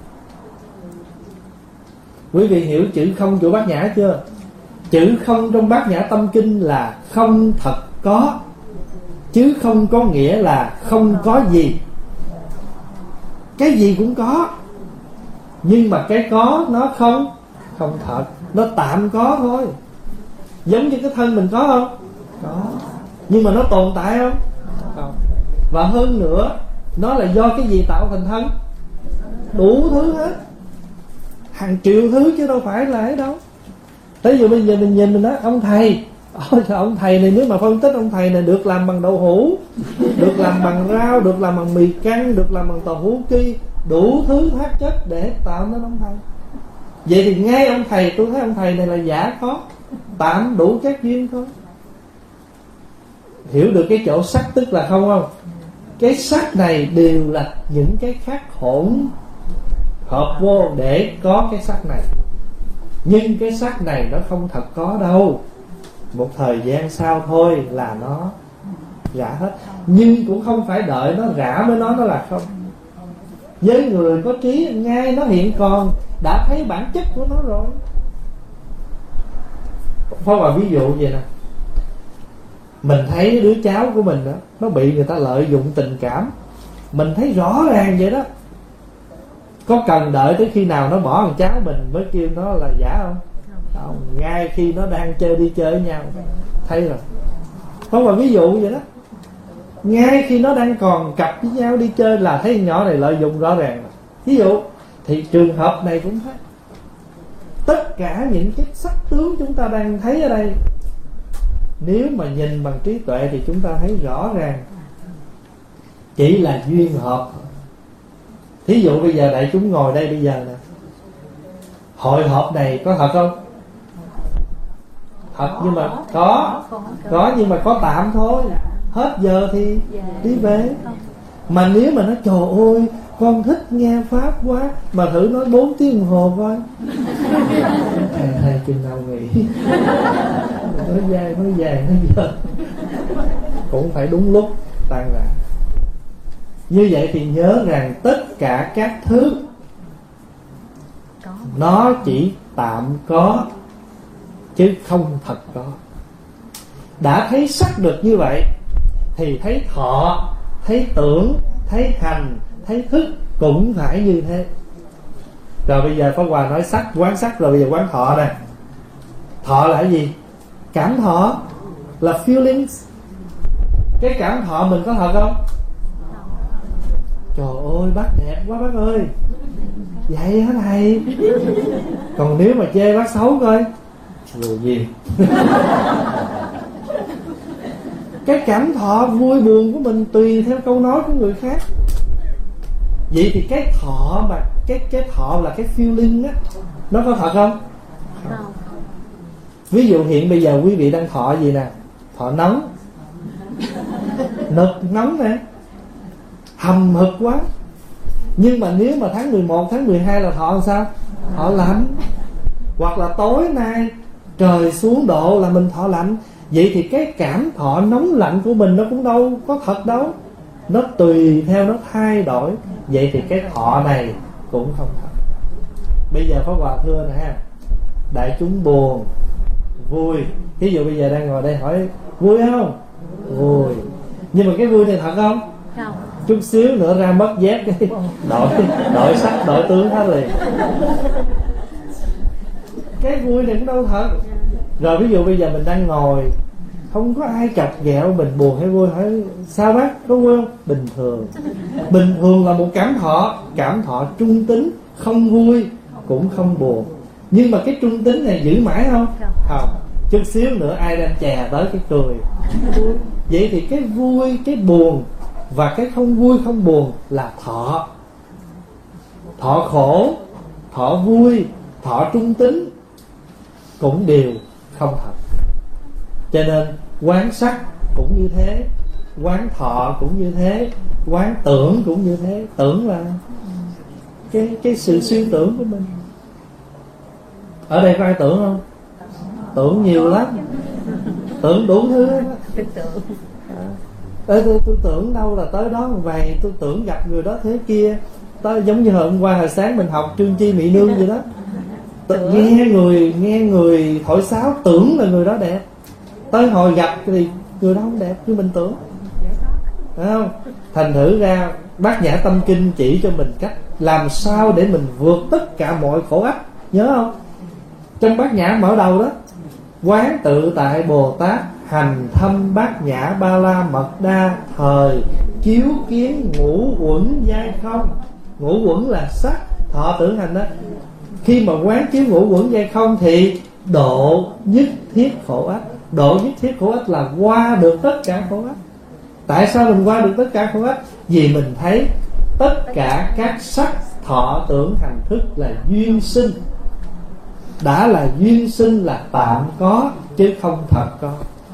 Quý vị hiểu chữ không của Bát Nhã chưa? Chữ không trong Bát Nhã Tâm Kinh là không thật có, chứ không có nghĩa là không có gì. Cái gì cũng có, nhưng mà cái có nó không không thật, nó tạm có thôi. Giống như cái thân mình có không? Có. Nhưng mà nó tồn tại không? Không. Và hơn nữa, nó là do cái gì tạo thành thân? Đủ thứ hết, hàng triệu thứ chứ đâu phải là ấy đâu. Tới giờ bây giờ mình nhìn mình nói ông thầy, ôi trời, ông thầy này nếu mà phân tích ông thầy này được làm bằng đậu hũ, được làm bằng rau, được làm bằng mì căng, được làm bằng tàu hũ ki, đủ thứ hóa chất để tạo nên ông thầy. Vậy thì ngay ông thầy, tôi thấy ông thầy này là giả có, tạm đủ các duyên thôi. Hiểu được cái chỗ sắc tức là không không? Cái sắc này đều là những cái khác hỗn hợp vô để có cái sắc này. Nhưng cái sắc này nó không thật có đâu. Một thời gian sau thôi là nó rã hết. Nhưng cũng không phải đợi nó rã mới nói nó là không. Với người có trí, ngay nó hiện còn đã thấy bản chất của nó rồi. Phá Hòa ví dụ vậy nè, mình thấy đứa cháu của mình đó, nó bị người ta lợi dụng tình cảm, mình thấy rõ ràng vậy đó. Có cần đợi tới khi nào nó bỏ thằng cháu mình mới kêu nó là giả không? Không. Ngay khi nó đang chơi đi chơi với nhau thấy rồi. Phá Hòa ví dụ vậy đó, ngay khi nó đang còn cặp với nhau đi chơi là thấy nhỏ này lợi dụng rõ ràng. Ví dụ thì trường hợp này cũng thế. Tất cả những cái sắc tướng chúng ta đang thấy ở đây, nếu mà nhìn bằng trí tuệ thì chúng ta thấy rõ ràng chỉ là duyên hợp. Thí dụ bây giờ đại chúng ngồi đây bây giờ nè, hội họp này có thật không? Thật, nhưng mà có có nhưng mà có tạm thôi. Hết giờ thì đi về. Mà nếu mà nói trời ơi con thích nghe pháp quá, mà thử nói bốn tiếng đồng hồ coi, thầy thầy chừng nào nghỉ. Nói dài nói dài nói giờ cũng phải đúng lúc tan rã. Như vậy thì nhớ rằng tất cả các thứ nó chỉ tạm có chứ không thật có. Đã thấy sắc được như vậy thì thấy thọ, thấy tưởng, thấy hành, thấy thức cũng phải như thế. Rồi bây giờ Pháp Hòa nói sắc, quán sắc, rồi bây giờ quán thọ nè. Thọ là cái gì? Cảm thọ, là feelings. Cái cảm thọ mình có thật không? Trời ơi bác đẹp quá bác ơi, vậy hả thầy? Còn nếu mà chê bác xấu coi, rồi gì? Cái cảm thọ vui buồn của mình tùy theo câu nói của người khác. Vậy thì cái thọ mà cái cái thọ là cái feeling á, nó có thật không? Không. Ví dụ hiện bây giờ quý vị đang thọ gì nè? Thọ nóng, nực nóng nè, hầm hực quá. Nhưng mà nếu mà tháng mười một, tháng mười hai là thọ làm sao? Thọ lạnh. Hoặc là tối nay trời xuống độ là mình thọ lạnh. Vậy thì cái cảm thọ nóng lạnh của mình nó cũng đâu có thật đâu, nó tùy theo nó thay đổi. Vậy thì cái thọ này cũng không thật. Bây giờ Pháp Hòa thưa nè, đại chúng buồn, vui. Ví dụ bây giờ đang ngồi đây hỏi vui không? Vui. Nhưng mà cái vui này thật không? Không. Chút xíu nữa ra mất dép cái đổi đổi sắc đổi tướng hết liền. Cái vui này cũng đâu thật. Rồi ví dụ bây giờ mình đang ngồi, không có ai chọc ghẹo mình, buồn hay vui, hỏi sao bác, có vui không? Bình thường. Bình thường là một cảm thọ, cảm thọ trung tính, không vui cũng không buồn. Nhưng mà cái trung tính này giữ mãi không? Không. Chút xíu nữa ai đang chè tới cái cười. Vậy thì cái vui, cái buồn và cái không vui không buồn là thọ. thọ khổ, thọ vui, thọ trung tính cũng đều không thật. Cho nên quán sắc cũng như thế, quán thọ cũng như thế, quán tưởng cũng như thế. Tưởng là cái cái sự suy tưởng của mình. Ở đây có ai tưởng không? Tưởng nhiều lắm, tưởng đủ thứ đó. Ê, tôi, tôi tưởng đâu là tới đó một vài, tôi tưởng gặp người đó thế kia. Tới giống như hôm qua hồi sáng mình học Trương Chi Mỹ Nương vậy đó. Tự nghe người nghe người thổi sáo tưởng là người đó đẹp, tới hồi gặp thì người đó không đẹp như mình tưởng, phải không? Thành thử ra Bát Nhã Tâm Kinh chỉ cho mình cách làm sao để mình vượt tất cả mọi khổ ách. Nhớ không? Trong Bát Nhã mở đầu đó, quán tự tại Bồ Tát hành thâm Bát Nhã Ba La Mật Đa thời chiếu kiến ngũ uẩn giai không. Ngũ uẩn là sắc, thọ, tưởng, hành đó. Khi mà quán chiếu ngũ uẩn giai không thì độ nhất thiết khổ ách. Độ nhất thiết khổ ách là qua được tất cả khổ ách. Tại sao mình qua được tất cả khổ ách? Vì mình thấy tất cả các sắc, thọ, tưởng, hành, thức là duyên sinh. Đã là duyên sinh là tạm có chứ không thật có.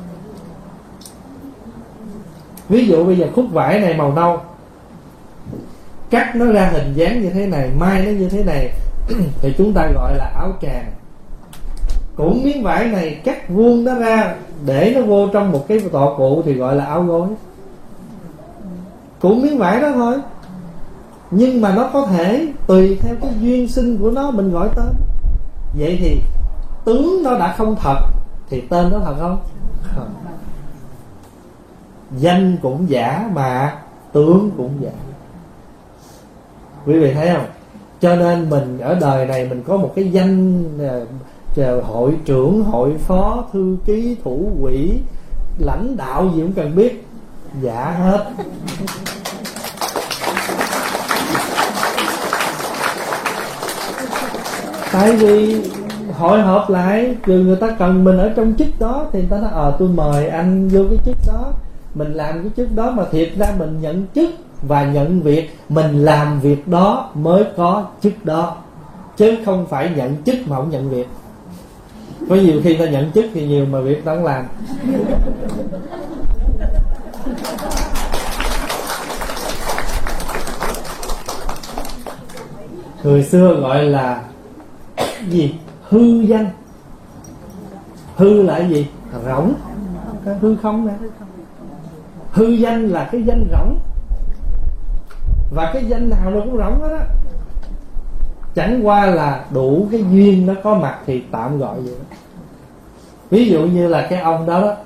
Ví dụ bây giờ khúc vải này màu nâu, cắt nó ra hình dáng như thế này, mai nó như thế này thì chúng ta gọi là áo tràng. Cũng miếng vải này cắt vuông nó ra để nó vô trong một cái tọa cụ thì gọi là áo gối. Cũng miếng vải đó thôi, nhưng mà nó có thể tùy theo cái duyên sinh của nó mình gọi tên. Vậy thì tướng nó đã không thật thì tên nó thật không? Không. Danh cũng giả mà tướng cũng giả. Quý vị thấy không? Cho nên mình ở đời này mình có một cái danh uh, hội trưởng, hội phó, thư ký, thủ quỹ, lãnh đạo gì cũng cần biết, giả hết. Tại vì hội họp lại rồi người ta cần mình ở trong chức đó thì người ta nói ờ tôi mời anh vô cái chức đó, mình làm cái chức đó, mà thiệt ra mình nhận chức và nhận việc, mình làm việc đó mới có chức đó, chứ không phải nhận chức mà không nhận việc. Có nhiều khi ta nhận chức thì nhiều mà việc ta không làm. Người xưa gọi là gì? Hư danh. Hư là cái gì? Rỗng. Hư không nè. Hư danh là cái danh rỗng. Và cái danh nào nó cũng rỗng hết á. Chẳng qua là đủ cái duyên nó có mặt thì tạm gọi vậy đó. Ví dụ như là cái ông đó đó,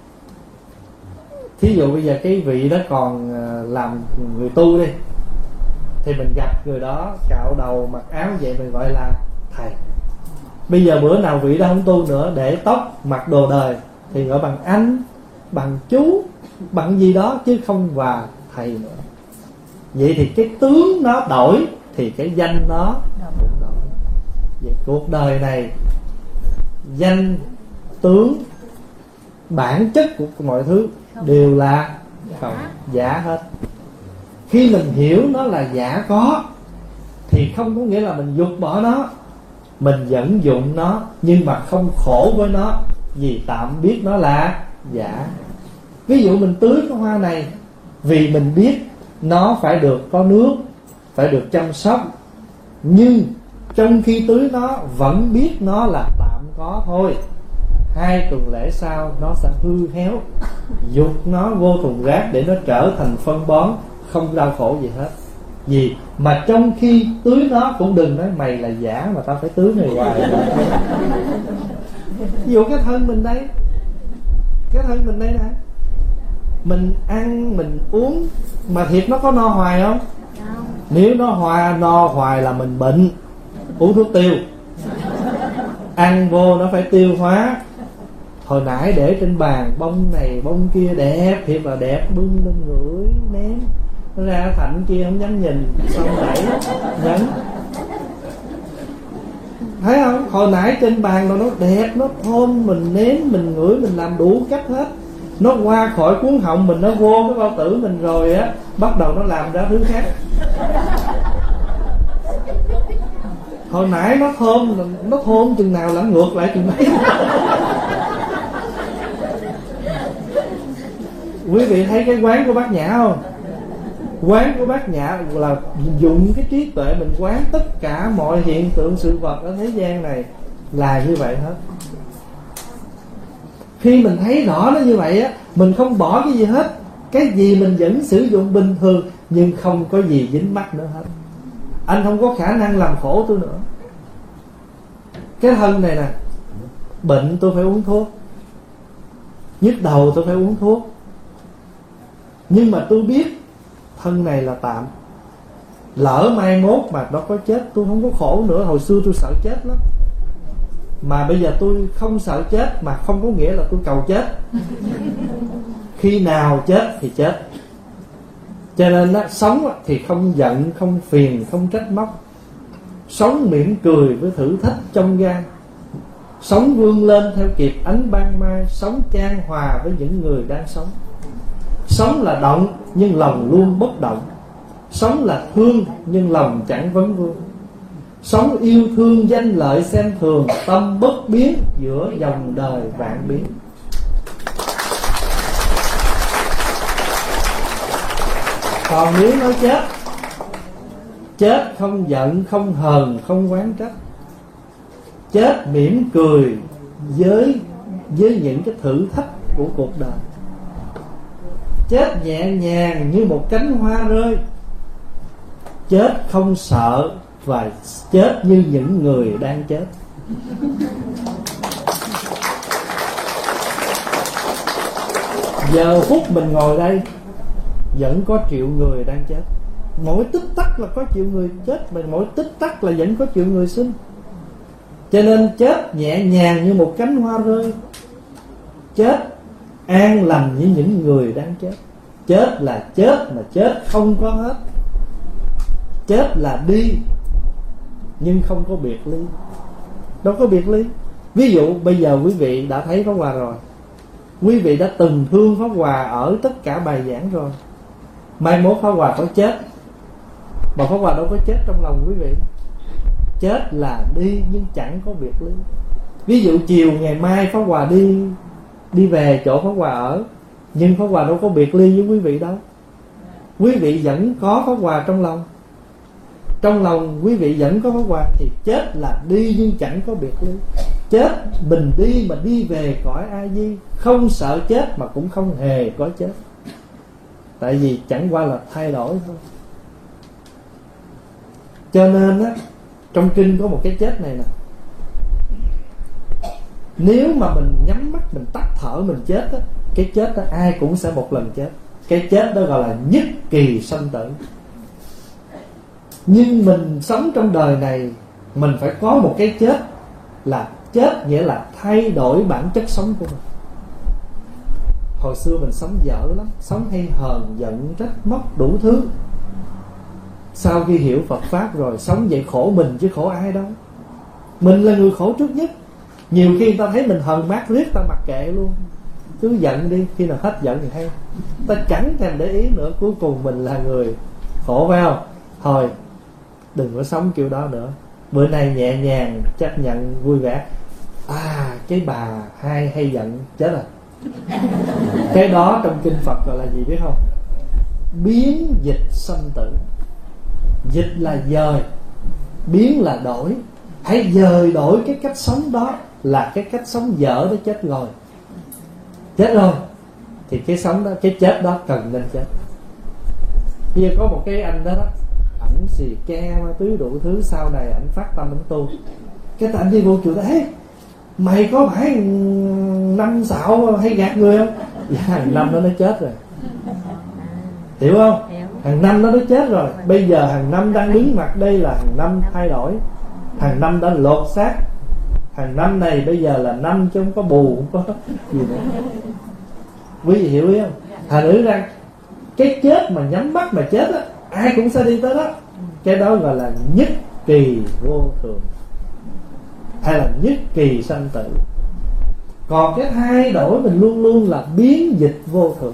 thí dụ bây giờ cái vị đó còn làm người tu đi, thì mình gặp người đó cạo đầu mặc áo vậy mình gọi là thầy. Bây giờ bữa nào vị đó không tu nữa, để tóc mặc đồ đời thì gọi bằng anh, bằng chú, bằng gì đó, chứ không và thầy nữa. Vậy thì cái tướng nó đổi thì cái danh nó cũng đổi. Vậy cuộc đời này danh, tướng, bản chất của mọi thứ đều là không, giả hết. Khi mình hiểu nó là giả có thì không có nghĩa là mình dục bỏ nó, mình vẫn dụng nó nhưng mà không khổ với nó, vì tạm biết nó là giả. Ví dụ mình tưới cái hoa này vì mình biết nó phải được có nước, phải được chăm sóc, nhưng trong khi tưới nó vẫn biết nó là tạm có thôi. Hai tuần lễ sau nó sẽ hư héo, dục nó vô thùng rác để nó trở thành phân bón, không đau khổ gì hết. Vì mà trong khi tưới nó cũng đừng nói mày là giả mà tao phải tưới mày hoài. Ví dụ cái thân mình đây, cái thân mình đây nè, mình ăn mình uống mà thiệt nó có no hoài không? Nếu nó hoa no hoài là mình bệnh, uống thuốc tiêu. Ăn vô nó phải tiêu hóa. Hồi nãy để trên bàn bông này bông kia đẹp, thiệt là đẹp, bưng lên ngửi ném, nó ra thạnh kia không dám nhìn, xong đẩy nhấn. Thấy không? Hồi nãy trên bàn nó đẹp, nó thơm, mình nếm, mình ngửi, mình làm đủ cách hết. Nó qua khỏi cuốn họng mình, nó vô cái bao tử mình rồi á, bắt đầu nó làm ra thứ khác. Hồi nãy nó thơm, nó thơm chừng nào là ngược lại chừng mấy. Quý vị thấy cái quán của Bát Nhã không? Quán của Bát Nhã là dùng cái trí tuệ mình quán tất cả mọi hiện tượng sự vật ở thế gian này là như vậy hết. Khi mình thấy rõ nó như vậy á, mình không bỏ cái gì hết. Cái gì mình vẫn sử dụng bình thường, nhưng không có gì dính mắc nữa hết. Anh không có khả năng làm khổ tôi nữa. Cái thân này nè, bệnh tôi phải uống thuốc, nhức đầu tôi phải uống thuốc, nhưng mà tôi biết thân này là tạm. Lỡ mai mốt mà nó có chết, tôi không có khổ nữa. Hồi xưa tôi sợ chết lắm, mà bây giờ tôi không sợ chết, mà không có nghĩa là tôi cầu chết. Khi nào chết thì chết. Cho nên đó, sống thì không giận, không phiền, không trách móc. Sống mỉm cười với thử thách trong gan. Sống vươn lên theo kịp ánh ban mai. Sống chan hòa với những người đang sống. Sống là động nhưng lòng luôn bất động. Sống là thương nhưng lòng chẳng vấn vương. Sống yêu thương danh lợi xem thường, tâm bất biến giữa dòng đời vạn biến. Còn nếu nói chết, chết không giận, không hờn, không oán trách. Chết mỉm cười với, với những cái thử thách của cuộc đời. Chết nhẹ nhàng như một cánh hoa rơi. Chết không sợ và chết như những người đang chết. Giờ phút mình ngồi đây vẫn có triệu người đang chết. Mỗi tích tắc là có triệu người chết, mà mỗi tích tắc là vẫn có triệu người sinh. Cho nên chết nhẹ nhàng như một cánh hoa rơi. Chết an lành như những người đang chết. Chết là chết mà chết không có hết. Chết là đi nhưng không có biệt ly. Đâu có biệt ly. Ví dụ bây giờ quý vị đã thấy Pháp Hòa rồi, quý vị đã từng thương Pháp Hòa ở tất cả bài giảng rồi. Mai mốt Pháp Hòa có chết, mà Pháp Hòa đâu có chết trong lòng quý vị. Chết là đi nhưng chẳng có biệt ly. Ví dụ chiều ngày mai Pháp Hòa đi Đi về chỗ Pháp Hòa ở, nhưng Pháp Hòa đâu có biệt ly với quý vị đâu. Quý vị vẫn có Pháp Hòa trong lòng. Trong lòng quý vị vẫn có Pháp Hòa. Thì chết là đi nhưng chẳng có biệt ly. Chết mình đi mà đi về cõi A Di, không sợ chết mà cũng không hề có chết. Tại vì chẳng qua là thay đổi thôi. Cho nên á, trong kinh có một cái chết này nè. Nếu mà mình nhắm mắt, mình tắt thở, mình chết á, cái chết đó ai cũng sẽ một lần chết. Cái chết đó gọi là nhất kỳ sanh tử. Nhưng mình sống trong đời này, mình phải có một cái chết. Là chết nghĩa là thay đổi bản chất sống của mình. Hồi xưa mình sống dở lắm, sống hay hờn, giận, trách, móc đủ thứ. Sau khi hiểu Phật Pháp rồi, sống vậy khổ mình chứ khổ ai đâu. Mình là người khổ trước nhất. Nhiều khi người ta thấy mình hờn mát riết, ta mặc kệ luôn, cứ giận đi, khi nào hết giận thì hay. Ta chẳng thèm để ý nữa. Cuối cùng mình là người khổ, phải không? Thôi đừng có sống kiểu đó nữa. Bữa nay nhẹ nhàng, chấp nhận, vui vẻ. À, cái bà hai hay giận, chết rồi. Cái đó trong kinh Phật gọi là gì biết không? Biến dịch sanh tử. Dịch là dời, biến là đổi. Hãy dời đổi cái cách sống đó. Là cái cách sống dở đó chết rồi. Chết rồi thì cái sống đó, cái chết đó cần nên chết. Bây giờ có một cái anh đó đó, ảnh xì ke ma túy đủ thứ, sau này ảnh phát tâm ảnh tu. Cái ảnh đi vô chùa đó, hey, mày có phải năm xạo hay gạt người không? Dạ, hàng năm đó nó chết rồi. Hiểu không? Hàng năm đó nó chết rồi. Bây giờ hàng năm đang đứng mặt đây là hàng năm thay đổi. Hàng năm đã lột xác. Hàng năm này bây giờ là năm chứ không có bù, không có gì nữa. Quý vị hiểu ý không? Thành nữ rằng cái chết mà nhắm mắt mà chết á, ai cũng sẽ đi tới đó. Cái đó gọi là nhất kỳ vô thường, hay là nhất kỳ sanh tử. Còn cái thay đổi mình luôn luôn là biến dịch vô thường.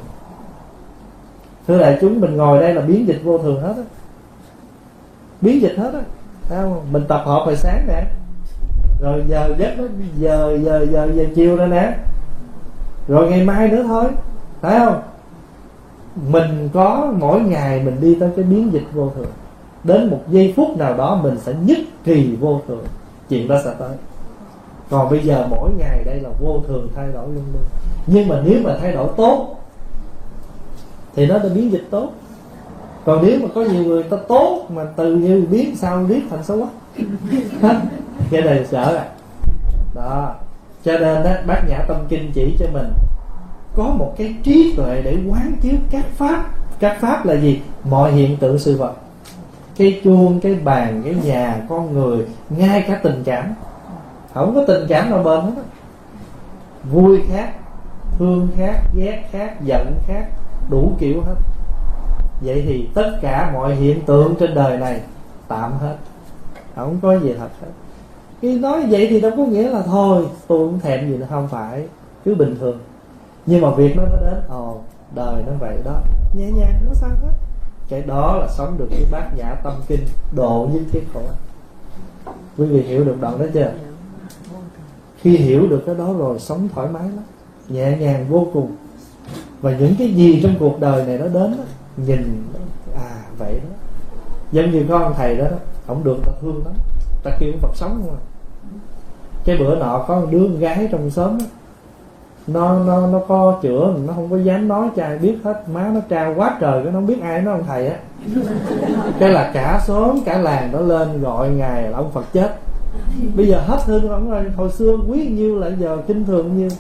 Thưa đại chúng, mình ngồi đây là biến dịch vô thường hết á. Biến dịch hết á. Thấy không? Mình tập hợp hồi sáng nè, rồi giờ giấc nó giờ giờ giờ giờ chiều rồi nè, rồi ngày mai nữa thôi, thấy không? Mình có mỗi ngày mình đi tới cái biến dịch vô thường, đến một giây phút nào đó mình sẽ nhất kỳ vô thường, chuyện đó sẽ tới. Còn bây giờ mỗi ngày đây là vô thường thay đổi luôn luôn. Nhưng mà nếu mà thay đổi tốt thì nó đã biến dịch tốt. Còn nếu mà có nhiều người ta tốt mà từ như biến sao biết thành xấu quá cái này sợ à. Đó, cho nên đó, Bát Nhã Tâm Kinh chỉ cho mình có một cái trí tuệ để quán chiếu các pháp. Các pháp là gì? Mọi hiện tượng sự vật, cái chuông, cái bàn, cái nhà, con người, ngay cả tình cảm. Không có tình cảm nào bền hết. Vui khác, thương khác, ghét khác, giận khác, đủ kiểu hết. Vậy thì tất cả mọi hiện tượng trên đời này tạm hết, không có gì thật hết. Khi nói vậy thì đâu có nghĩa là thôi tôi không thèm gì nữa, không phải, cứ bình thường. Nhưng mà việc nó nó đến, ồ đời nó vậy đó, nhẹ nhàng, nó sao hết. Cái đó là sống được cái Bát Nhã Tâm Kinh, độ những kiếp khổ. Quý vị hiểu được đoạn đó chưa? Khi hiểu được cái đó rồi sống thoải mái lắm, nhẹ nhàng vô cùng. Và những cái gì trong cuộc đời này nó đến đó, nhìn à vậy đó. Giống như có ông thầy đó, đó ông được ta thương lắm, ta kêu ông Phật sống không à. Cái bữa nọ có một đứa con gái trong xóm đó, nó nó nó có chữa, nó không có dám nói cho ai biết hết, má nó trao quá trời, cái nó không biết ai nói ông thầy á. Cái là cả xóm cả làng nó lên gọi ngài là ông Phật chết. Bây giờ hết thương ông rồi, hồi xưa quý nhiêu là giờ kinh thường nhiêu.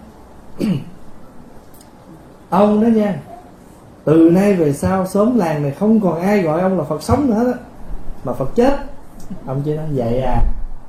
Ông đó nha, từ nay về sau xóm làng này không còn ai gọi ông là Phật sống nữa hết á, mà Phật chết. Ông chỉ nói vậy à.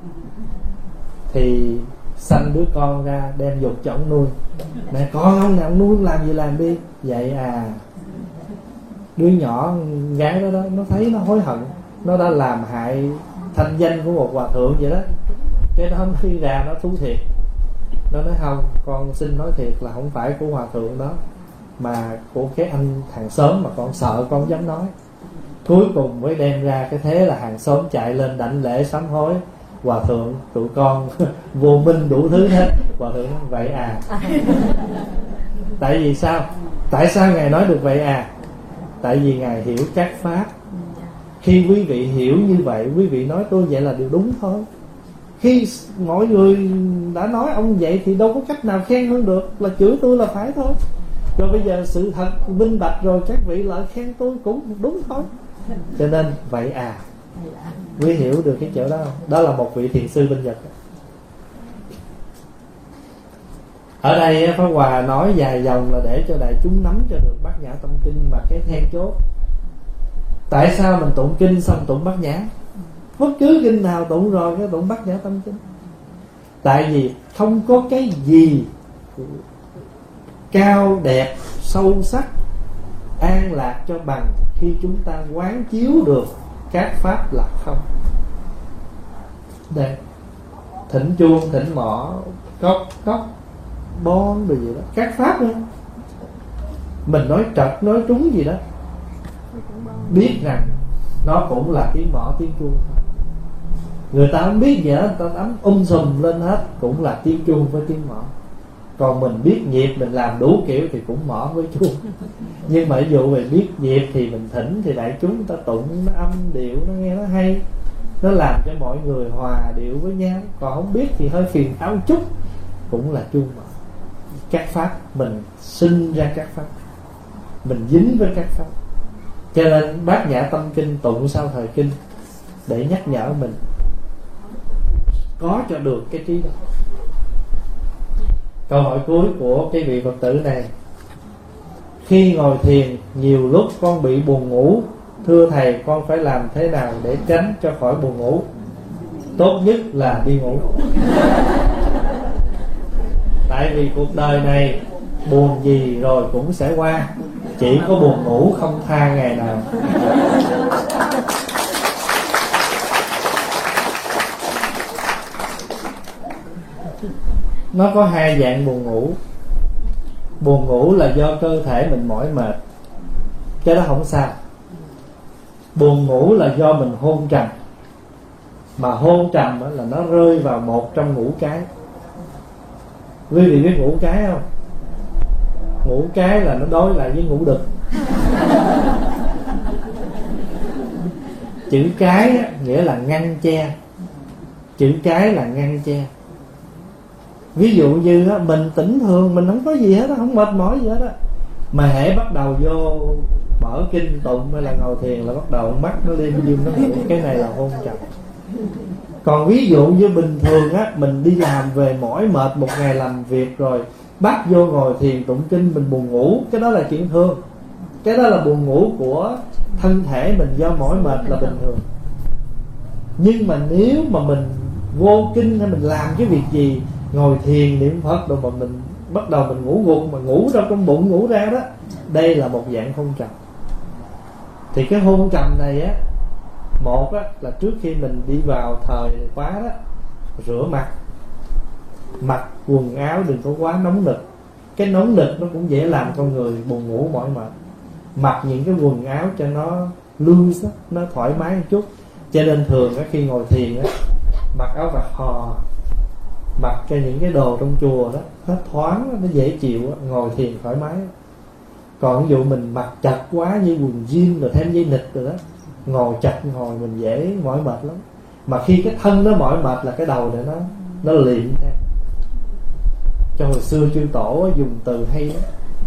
Thì sanh đứa con ra đem dục cho ông nuôi. Nè con ông nào ông nuôi làm gì làm đi. Vậy à. Đứa nhỏ gái đó, đó nó thấy nó hối hận, nó đã làm hại thanh danh của một hòa thượng vậy đó. Cái đó khi ra nó thú thiệt, nó nói không, con xin nói thiệt là không phải của hòa thượng đó, mà của cái anh hàng xóm mà con sợ con không dám nói. Cuối cùng mới đem ra cái thế là hàng xóm chạy lên đảnh lễ sám hối. Hòa thượng tụi con vô minh đủ thứ hết. Hòa thượng nói vậy à. Tại vì sao? Tại sao ngài nói được vậy à? Tại vì ngài hiểu các pháp. Khi quý vị hiểu như vậy, quý vị nói tôi vậy là điều đúng thôi. Khi mọi người đã nói ông vậy thì đâu có cách nào khen hơn được, là chửi tôi là phải thôi. Rồi bây giờ sự thật minh bạch rồi, các vị lại khen tôi cũng đúng thôi. Cho nên vậy à. Quý hiểu được cái chỗ đó không? Đó là một vị thiền sư bên Nhật. Ở đây Pháp Hòa nói dài dòng là để cho đại chúng nắm cho được Bát Nhã Tâm Kinh mà cái then chốt. Tại sao mình tụng kinh xong tụng Bát Nhã? Bất cứ kinh nào tụng rồi cái tụng Bát Nhã Tâm Kinh. Tại vì không có cái gì cao đẹp, sâu sắc, an lạc cho bằng khi chúng ta quán chiếu được các pháp là không. Đây, thỉnh chuông, thỉnh mõ, cốc, cốc, bon rồi gì đó, các pháp đó. Mình nói trật, nói trúng gì đó, biết rằng nó cũng là tiếng mõ, tiếng chuông. Người ta không biết gì đó, người ta ấm um sùm lên hết, cũng là tiếng chuông với tiếng mõ. Còn mình biết nhịp, mình làm đủ kiểu thì cũng mõ với chuông. Nhưng mà ví dụ mình biết nhịp thì mình thỉnh, thì đại chúng ta tụng nó âm điệu, nó nghe nó hay, nó làm cho mọi người hòa điệu với nhau. Còn không biết thì hơi phiền áo chút, cũng là chuông mõ. Các pháp, mình sinh ra các pháp, mình dính với các pháp. Cho nên Bát Nhã Tâm Kinh tụng sau thời kinh để nhắc nhở mình có cho được cái trí đó. Câu hỏi cuối của cái vị Phật tử này: khi ngồi thiền nhiều lúc con bị buồn ngủ, thưa thầy con phải làm thế nào để tránh cho khỏi buồn ngủ? Tốt nhất là đi ngủ. Tại vì cuộc đời này buồn gì rồi cũng sẽ qua, chỉ có buồn ngủ không tha ngày nào. Nó có hai dạng buồn ngủ. Buồn ngủ là do cơ thể mình mỏi mệt, cái đó không sao. Buồn ngủ là do mình hôn trầm. Mà hôn trầm là nó rơi vào một trong ngũ cái. Quý vị biết ngũ cái không? Ngũ cái là nó đối lại với ngũ đực. Chữ cái á, nghĩa là ngăn che. Chữ cái là ngăn che. Ví dụ như á, mình tỉnh thường, mình không có gì hết á, không mệt mỏi gì hết á, mà hễ bắt đầu vô mở kinh tụng hay là ngồi thiền là bắt đầu mắt nó đêm đêm nó ngủ. Cái này là hôn trầm. Còn ví dụ như bình thường á, mình đi làm về mỏi mệt một ngày làm việc rồi bắt vô ngồi thiền tụng kinh mình buồn ngủ, cái đó là chuyện thường. Cái đó là buồn ngủ của thân thể mình do mỏi mệt là bình thường. Nhưng mà nếu mà mình vô kinh hay mình làm cái việc gì, ngồi thiền niệm Phật rồi mà mình bắt đầu mình ngủ gục, mà ngủ trong trong bụng ngủ ra đó, đây là một dạng hôn trầm. Thì cái hôn trầm này á, một á, là trước khi mình đi vào thời khóa đó, rửa mặt, mặc quần áo đừng có quá nóng nực. Cái nóng nực nó cũng dễ làm con người buồn ngủ mỏi mệt. Mặc những cái quần áo cho nó loose, nó thoải mái một chút. Cho nên thường á, khi ngồi thiền á, mặc áo vạt hò, mặc cho những cái đồ trong chùa đó nó thoáng, nó dễ chịu, ngồi thiền thoải mái. Còn ví dụ mình mặc chặt quá như quần jean rồi thêm dây nịt rồi đó, ngồi chặt ngồi mình dễ mỏi mệt lắm. Mà khi cái thân nó mỏi mệt là cái đầu này nó nó liệm theo. Cho hồi xưa chư tổ dùng từ hay lắm.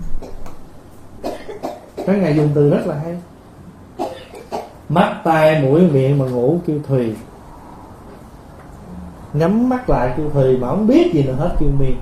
Các ngài dùng từ rất là hay. Mắt tai mũi miệng mà ngủ kêu Thùy. Nhắm mắt lại kêu Thùy, mà không biết gì nữa hết kêu Miên.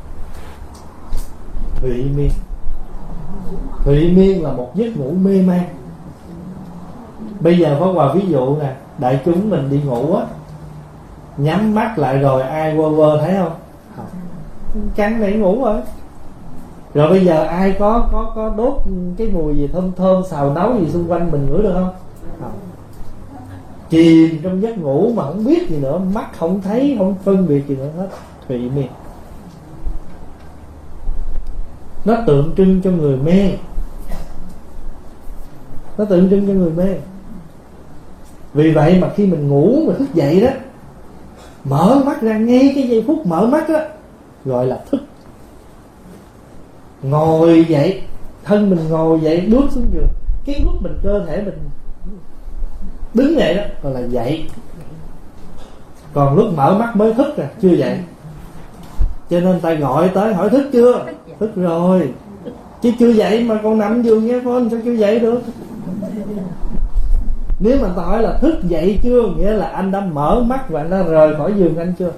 Thụy miên. Thụy miên là một giấc ngủ mê man. Bây giờ có vào ví dụ nè, đại chúng mình đi ngủ á, nhắm mắt lại rồi ai quơ quơ thấy không? Không. Căng này ngủ rồi. Rồi bây giờ ai có có có đốt cái mùi gì thơm thơm xào nấu gì xung quanh mình ngửi được không? Không. Chìm trong giấc ngủ mà không biết gì nữa, mắt không thấy, không phân biệt gì nữa hết. Thụy miên. Nó tượng trưng cho người mê. Nó tượng trưng cho người mê. Vì vậy mà khi mình ngủ, mình thức dậy đó, mở mắt ra ngay cái giây phút mở mắt đó gọi là thức. Ngồi dậy, thân mình ngồi dậy bước xuống giường, cái lúc mình cơ thể mình đứng dậy đó gọi là dậy. Còn lúc mở mắt mới thức à, chưa dậy. Cho nên ta gọi tới hỏi thức chưa? Thức rồi. Chứ chưa dậy mà còn nằm giường nghe con sao chưa dậy được. Nếu mà ta hỏi là thức dậy chưa, nghĩa là anh đã mở mắt và anh đã rời khỏi giường anh chưa.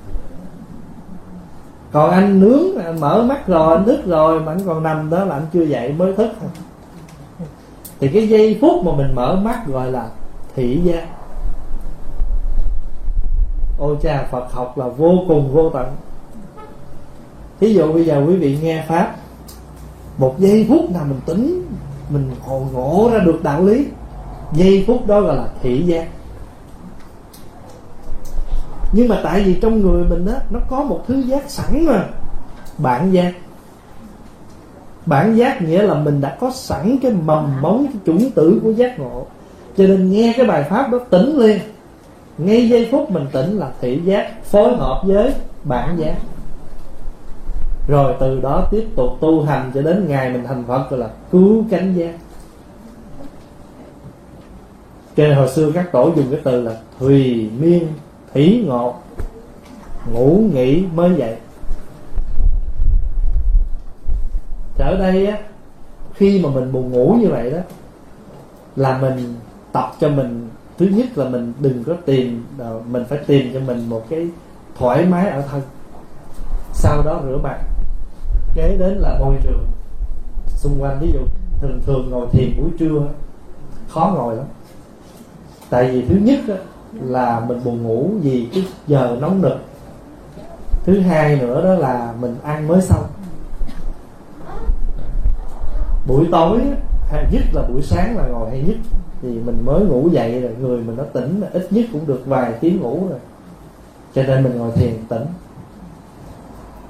Còn anh nướng, anh mở mắt rồi, anh thức rồi mà anh còn nằm đó là anh chưa dậy mới thức. Thì cái giây phút mà mình mở mắt gọi là thị giác. Ôi cha, Phật học là vô cùng vô tận. Ví dụ bây giờ quý vị nghe Pháp, một giây phút nào mình tỉnh, mình hồi ngộ ra được đạo lý, giây phút đó gọi là thị giác. Nhưng mà tại vì trong người mình á, nó có một thứ giác sẵn mà, bản giác. Bản giác nghĩa là mình đã có sẵn cái mầm móng, cái chủng tử của giác ngộ. Cho nên nghe cái bài pháp đó tỉnh liền. Ngay giây phút mình tỉnh là thị giác phối hợp với bản giác. Rồi từ đó tiếp tục tu hành cho đến ngày mình thành Phật gọi là cứu cánh giác. Cho nên hồi xưa các tổ dùng cái từ là thùy miên thủy ngộ, ngủ nghỉ mới dậy. Thì ở đây á, khi mà mình buồn ngủ như vậy đó, là mình tập cho mình, thứ nhất là mình đừng có tìm, mình phải tìm cho mình một cái thoải mái ở thân. Sau đó rửa mặt, kế đến là môi trường xung quanh. Ví dụ thường thường ngồi thiền buổi trưa khó ngồi lắm. Tại vì thứ nhất á, là mình buồn ngủ vì cái giờ nóng nực. Thứ hai nữa đó là mình ăn mới xong. Buổi tối hay nhất là buổi sáng là ngồi hay nhất, vì mình mới ngủ dậy rồi, người mình nó tỉnh, ít nhất cũng được vài tiếng ngủ rồi. Cho nên mình ngồi thiền tỉnh.